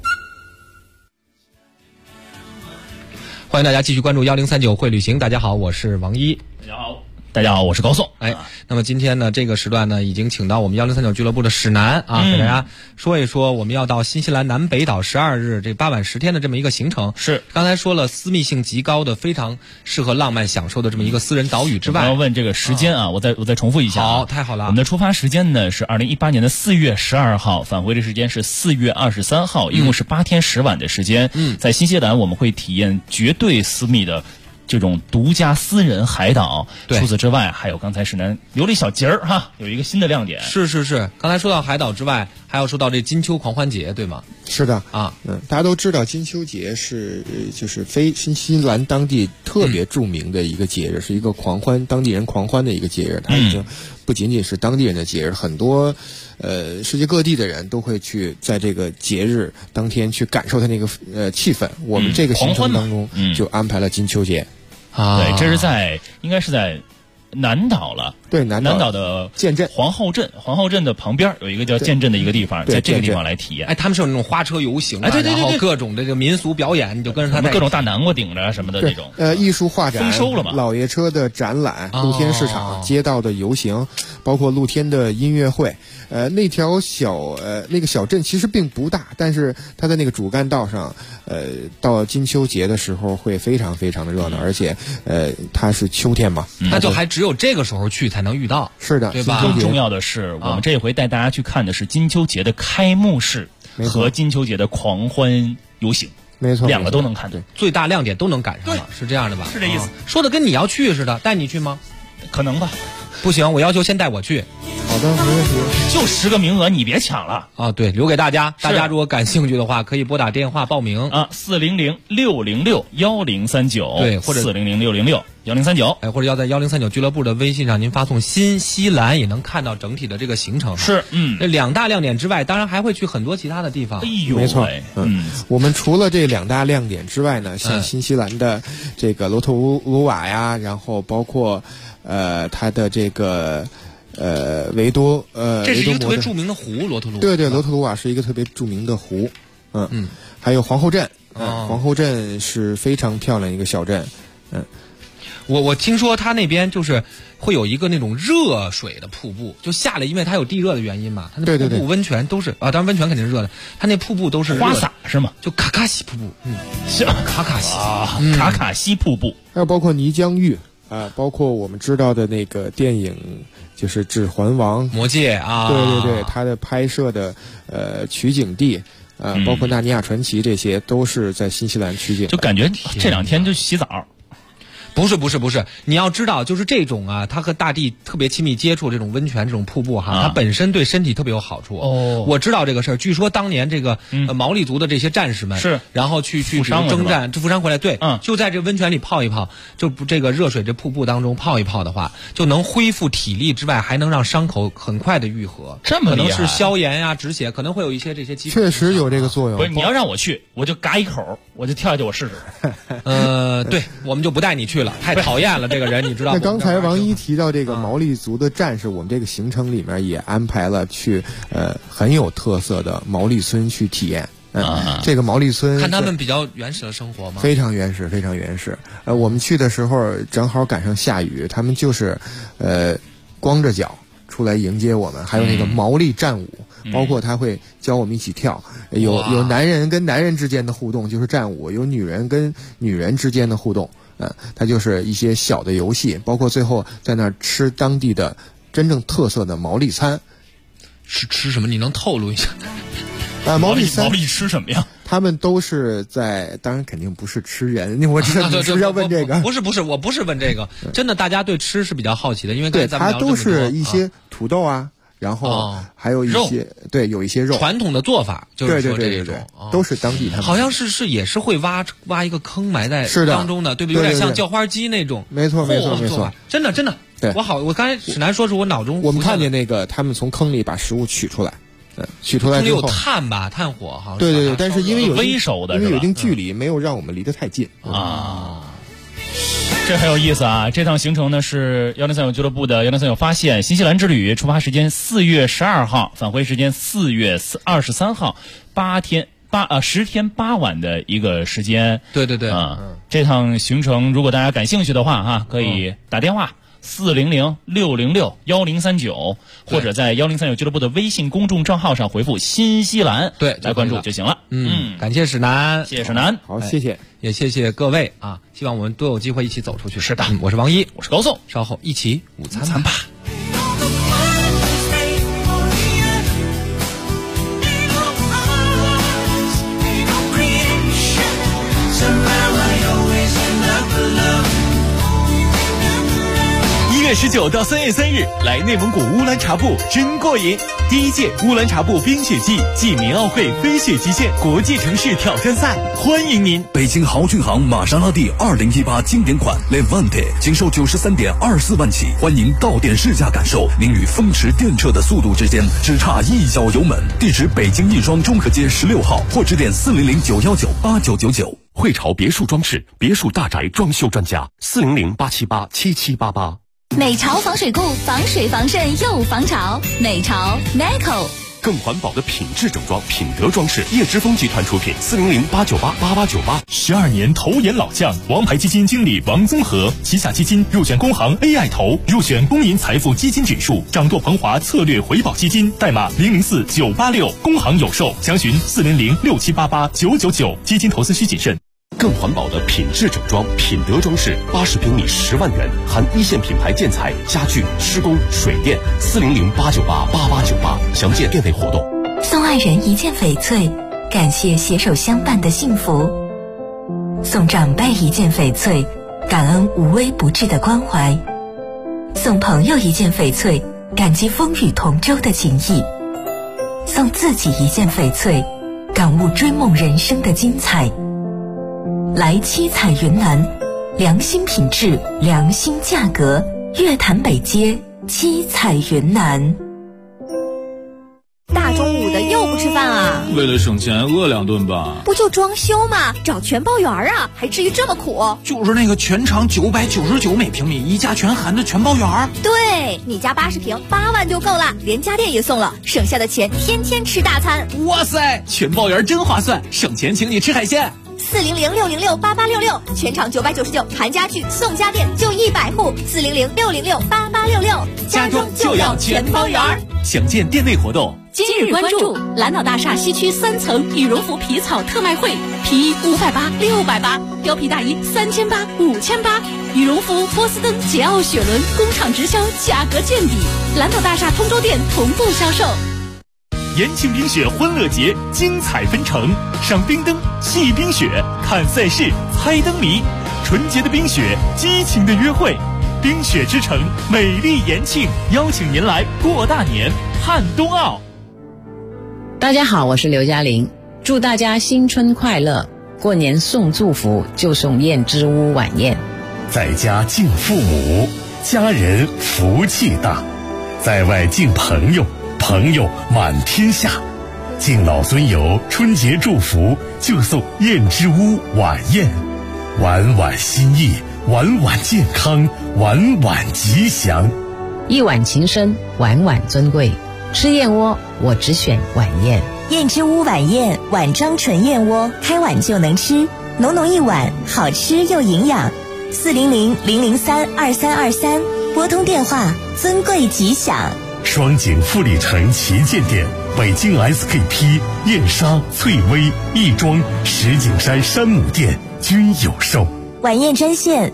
欢迎大家继续关注1039会旅行。大家好，我是王一。 大家好，我是高颂。 那么今天呢，这个时段呢，已经请到我们1039俱乐部的史南啊，给大家说一说我们要到新西兰南北岛12日这8晚10天的这么一个行程。 是刚才说了，私密性极高的，非常适合浪漫享受的这么一个私人岛屿之外， 我要问这个时间啊，我再重复一下。 好，太好了。 我们的出发时间呢是2018年的4月12号，返回的时间是4月23号，一共是8天10晚的时间。在新西兰我们会体验绝对私密的这种独家私人海岛。除此之外，还有刚才史南留了一小节儿哈，有一个新的亮点。 是，刚才说到海岛之外，还要说到这金秋狂欢节，对吗？ 是的啊， 大家都知道金秋节是就是新西兰当地特别著名的一个节日，是一个当地人狂欢的一个节日。它已经不仅仅是当地人的节日，很多世界各地的人都会去在这个节日当天去感受它那个气氛。我们这个行程当中就安排了金秋节。 对，这是应该是在南岛了。 对，南岛的建镇皇后镇的旁边有一个叫建镇的一个地方，在这个地方来体验。 哎，他们是有那种花车游行， 对， 然后各种的这个民俗表演，你就跟着他各种大南瓜顶着什么的这种。 艺术画展、 丰收了嘛， 老爷车的展览、露天市场、街道的游行，包括露天的音乐会。那条那个小镇其实并不大，但是它的那个主干道上，到金秋节的时候会非常非常的热闹，而且它是秋天嘛， 那就还只有这个时候去才能遇到。 是的， 对吧？ 更重要的是，我们这回带大家去看的是金秋节的开幕式和金秋节的狂欢游行。 没错， 两个都能看， 对，最大亮点都能赶上了，是这样的吧？ 是这意思。 说的跟你要去似的，带你去吗？ 可能吧。 不行，我要求先带我去。 好的，没问题。 就10个名额，你别抢了啊！对，留给大家。大家如果感兴趣的话，可以拨打电话报名啊，400-606-1039， 对，或者 400-606-1039， 哎，或者要在1039俱乐部的微信上，您发送新西兰，也能看到整体的这个行程。 是， 这2大亮点之外，当然还会去很多其他的地方。 哎呦， 没错，我们除了这2大亮点之外呢，像新西兰的这个罗托鲁瓦呀，然后包括它的这个维多这是一个特别著名的湖，罗托鲁瓦。 对，罗托鲁瓦是一个特别著名的湖。还有皇后镇，皇后镇是非常漂亮一个小镇。 我听说它那边就是会有一个那种热水的瀑布，就下来，因为它有地热的原因嘛，它那瀑布温泉都是当然温泉肯定是热的，它那瀑布都是花洒是吗？ 就卡卡西瀑布，卡卡西卡卡西瀑布， 还有包括泥浆浴包括我们知道的那个电影就是《指环王》 魔戒啊， 对，它的拍摄的取景地包括《纳尼亚传奇》，这些都是在新西兰取景的。 就感觉这2天就洗澡。 不是，你要知道，就是这种它和大地特别亲密接触，这种温泉、这种瀑布它本身对身体特别有好处。我知道这个事儿。据说当年这个毛利族的这些战士们是， 然后去征战，负伤回来，对，就在这温泉里泡一泡，就这个热水这瀑布当中泡一泡的话，就能恢复体力之外，还能让伤口很快的愈合。 这么厉害， 可能是消炎呀、止血，可能会有一些这些基础。 确实有这个作用。 不是，你要让我去，我就嘎一口，我就跳下去，我试试。 对，我们就不带你去了，太讨厌了。这个人你知道吗？ 那刚才王一提到这个毛利族的战士，我们这个行程里面也安排了去很有特色的毛利村去体验。这个毛利村看他们比较原始的生活吗？ 非常原始，非常原始。我们去的时候正好赶上下雨，他们就是光着脚出来迎接我们，还有那个毛利战舞。包括他会教我们一起跳，有男人跟男人之间的互动就是战舞，有女人跟女人之间的互动，它就是一些小的游戏，包括最后在那儿吃当地的真正特色的毛利餐。 是吃什么？你能透露一下？ 毛利餐， 毛利吃什么呀？ 他们都是当然肯定不是吃人，我知道你是不是要问这个？ 不是，我不是问这个，真的，大家对吃是比较好奇的，因为它都是一些土豆啊。然后还有一些有一些肉， 传统的做法就是说这种都是当地他们好像是也是会挖一个坑埋在当中的，对不对？有点像叫花鸡那种。 没错， 真的。 对， 我刚才史楠说是我脑中我们看见那个他们从坑里把食物取出来，取出来之后有炭吧，炭火好像。 对，但是因为有微熟的， 因为有一定距离，没有让我们离得太近啊。这很有意思啊！这趟行程呢是1039俱乐部的1039发现新西兰之旅，出发时间4月12号，返回时间4月23号，10天8晚的一个时间。 对， 这趟行程如果大家感兴趣的话可以打电话400-606-1039，或者在1039俱乐部的微信公众账号上回复新西兰， 对， 来关注就行了。 感谢史楠， 谢谢史楠， 好，谢谢， 也谢谢各位啊！希望我们都有机会一起走出去。 是的， 我是王一， 我是高颂， 稍后一起午餐吧。 1月19到3月3日，来内蒙古乌兰察布真过瘾！第1届乌兰察布冰雪季暨年奥会飞雪极限国际城市挑战赛，欢迎您！ 北京豪骏航玛莎拉蒂2018经典款 Levante 仅售93.24万起，欢迎到店试驾感受您与风驰电掣的速度之间只差一脚油门。地址北京亦庄中和街16号，或致电400-919-8999。 汇潮别墅装饰，别墅大宅装修专家，400-878-7788。 美潮防水固，防水防渗又防潮。美潮 Meco。 更环保的品质整装，品德装饰，叶之峰集团出品，400-898-8898。12 年投研老将，王牌基金经理王宗和，旗下基金入选工行 AI 投，入选公银财富基金指数，掌舵鹏华策略回报基金，代码004986，工行有售，详询40067889999。基金投资需谨慎。 更环保的品质整装，品德装饰，80平米10万元，含一线品牌建材、家具、施工、水电，400-898-8898，详见店内活动。 送爱人一件翡翠，感谢携手相伴的幸福；送长辈一件翡翠，感恩无微不至的关怀；送朋友一件翡翠，感激风雨同舟的情谊；送自己一件翡翠，感悟追梦人生的精彩。来七彩云南，良心品质，良心价格，月坛北街七彩云南。 大中午的又不吃饭啊？ 为了省钱饿2顿吧。 不就装修吗？找全包园啊，还至于这么苦？ 就是那个全长999每平米，一价全含的全包园。 对，你家80平8万就够了，连家电也送了，省下的钱天天吃大餐。 哇塞，全包园真划算，省钱请你吃海鲜。 400-606-8866，全场999，含家具送家电就100户。400-606-8866， 家中就要全包园。详见店内活动。 今日关注蓝岛大厦西区3层羽绒服皮草特卖会，皮衣580、680，貂皮大衣3800、5800，羽绒服波司登、捷奥雪伦工厂直销，价格见底。蓝岛大厦通州店同步销售。 延庆冰雪欢乐节精彩纷呈，赏冰灯、戏冰雪、看赛事、猜灯谜，纯洁的冰雪，激情的约会。冰雪之城，美丽延庆，邀请您来过大年，看冬奥。 大家好，我是刘嘉玲，祝大家新春快乐！过年送祝福就送燕之屋晚宴。 在家敬父母，家人福气大；在外敬朋友，朋友满天下。敬老尊友，春节祝福就送燕之屋晚宴，晚晚心意，晚晚健康，晚晚吉祥。 一碗情深，晚晚尊贵。吃燕窝，我只选晚宴。 燕之屋晚宴，碗装纯燕窝，开碗就能吃，浓浓一碗，好吃又营养。400-003-2323，拨通电话，尊贵吉祥。 双井富力城旗舰店，北京 SKP、燕莎、翠微、亦庄、石景山山姆店均有售。 晚宴专线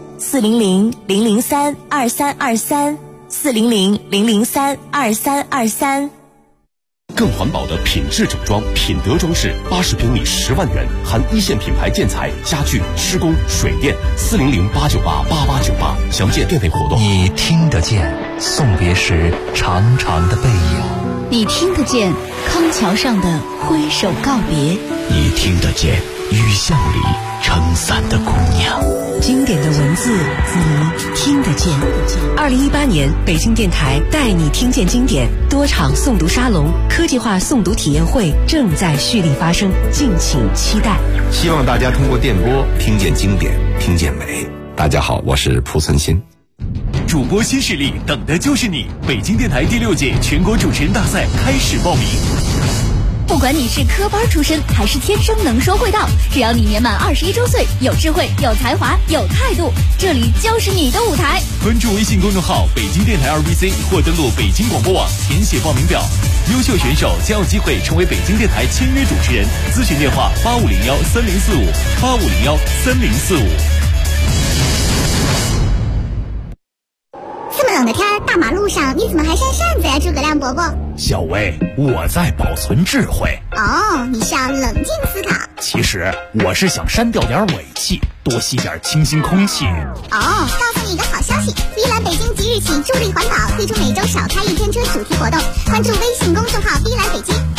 400-003-2323。400-003-2323。 更环保的品质整装，品德装饰，80平米10万元，含一线品牌建材、家具、施工、水电，400-898-8898，详见店内活动。 你听得见送别时长长的背影， 你听得见康桥上的挥手告别， 你听得见雨巷里撑伞的姑娘。 经典的文字，你听得见。2018年，北京电台带你听见经典多场诵读沙龙、科技化诵读体验会正在蓄力发生，敬请期待。 希望大家通过电波听见经典，听见美。大家好，我是蒲存昕。 主播新势力，等的就是你！北京电台第6届全国主持人大赛开始报名。 不管你是科班出身还是天生能说会道，只要你年满21周岁，有智慧、有才华、有态度，这里就是你的舞台。 关注微信公众号北京电台2BC 或登录北京广播网填写报名表，优秀选手将有机会成为北京电台签约主持人。咨询电话85013045，85013045。 这么冷的天，大马路上你怎么还扇扇子呀，诸葛亮伯伯？ 小薇，我在保存智慧。 哦，你是要冷静思考。 其实我是想删掉点尾气，多吸点清新空气。 哦，告诉你一个好消息，碧蓝北京即日起助力环保，推出每周少开1天车主题活动，关注微信公众号碧蓝北京。